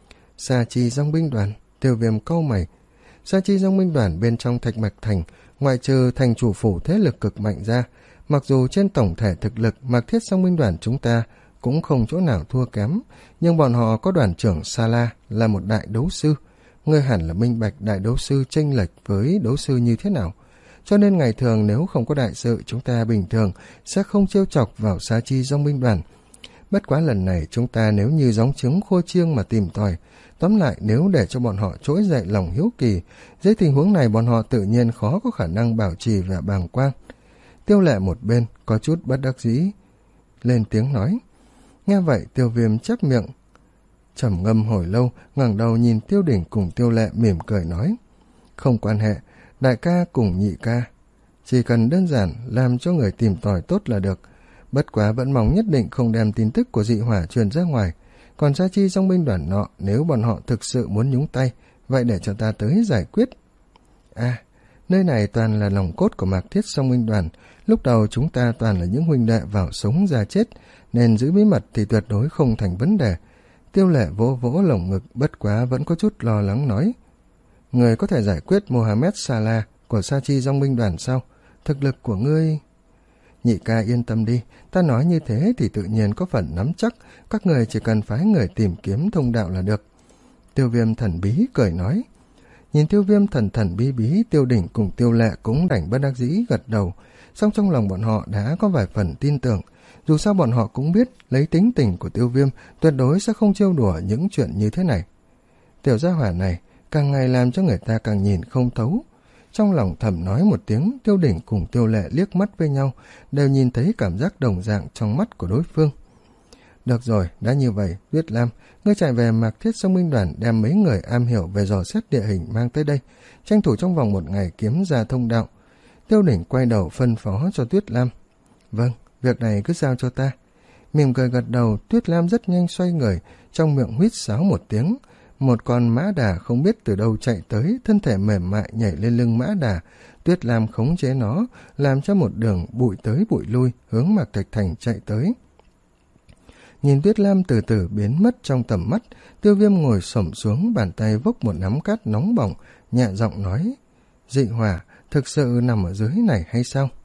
Sa Chi Song binh đoàn, Tiêu Viêm cau mày. Sa Chi Song binh đoàn bên trong Thạch Mạc Thành, ngoại trừ thành chủ phủ thế lực cực mạnh ra, mặc dù trên tổng thể thực lực Mạc Thiết Song binh đoàn chúng ta cũng không chỗ nào thua kém, nhưng bọn họ có đoàn trưởng Sa La là một đại đấu sư. Ngươi hẳn là minh bạch đại đấu sư chênh lệch với đấu sư như thế nào, cho nên ngày thường nếu không có đại sự, chúng ta bình thường sẽ không trêu chọc vào Sa Chi Song binh đoàn. Bất quá lần này chúng ta nếu như gióng trứng khô chiêng mà tìm tòi, tóm lại nếu để cho bọn họ trỗi dậy lòng hiếu kỳ, dưới tình huống này bọn họ tự nhiên khó có khả năng bảo trì vẻ bàng quang. Tiêu Lệ một bên có chút bất đắc dĩ lên tiếng nói. Nghe vậy Tiêu Viêm chép miệng trầm ngâm hồi lâu, ngẩng đầu nhìn Tiêu Đỉnh cùng Tiêu Lệ mỉm cười nói, không quan hệ, đại ca cùng nhị ca, chỉ cần đơn giản làm cho người tìm tòi tốt là được. Bất quá vẫn mong nhất định không đem tin tức của dị hỏa truyền ra ngoài. Còn Sa Chi Dòng binh đoàn nọ, nếu bọn họ thực sự muốn nhúng tay, vậy để cho ta tới giải quyết. À, nơi này toàn là lòng cốt của Mạc Thiết Dòng binh đoàn. Lúc đầu chúng ta toàn là những huynh đệ vào sống ra chết, nên giữ bí mật thì tuyệt đối không thành vấn đề. Tiêu Lệ vỗ vỗ lồng ngực, bất quá vẫn có chút lo lắng nói, người có thể giải quyết Mohammed Salah của Sa Chi Dòng binh đoàn sao? Thực lực của ngươi... Nhị ca yên tâm đi, ta nói như thế thì tự nhiên có phần nắm chắc, các người chỉ cần phái người tìm kiếm thông đạo là được. Tiêu Viêm thần bí cười nói. Nhìn Tiêu Viêm thần thần bí bí, Tiêu Đỉnh cùng Tiêu Lệ cũng đành bất đắc dĩ gật đầu, song trong lòng bọn họ đã có vài phần tin tưởng. Dù sao bọn họ cũng biết lấy tính tình của Tiêu Viêm tuyệt đối sẽ không trêu đùa những chuyện như thế này. Tiểu gia hỏa này càng ngày làm cho người ta càng nhìn không thấu. Trong lòng thầm nói một tiếng, Tiêu Đỉnh cùng Tiêu Lệ liếc mắt với nhau, đều nhìn thấy cảm giác đồng dạng trong mắt của đối phương. Được rồi, đã như vậy, Tuyết Lam, ngươi chạy về Mạc Thiết Dòng binh đoàn đem mấy người am hiểu về dò xét địa hình mang tới đây, tranh thủ trong vòng một ngày kiếm ra thông đạo. Tiêu Đỉnh quay đầu phân phó cho Tuyết Lam. Vâng, việc này cứ giao cho ta. Mỉm cười gật đầu, Tuyết Lam rất nhanh xoay người, trong miệng huýt sáo một tiếng. Một con mã đà không biết từ đâu chạy tới, thân thể mềm mại nhảy lên lưng mã đà. Tuyết Lam khống chế nó, làm cho một đường bụi tới bụi lui, hướng Mạc Thạch Thành chạy tới. Nhìn Tuyết Lam từ từ biến mất trong tầm mắt, Tiêu Viêm ngồi xổm xuống, bàn tay vốc một nắm cát nóng bỏng, nhẹ giọng nói, dị hỏa thực sự nằm ở dưới này hay sao?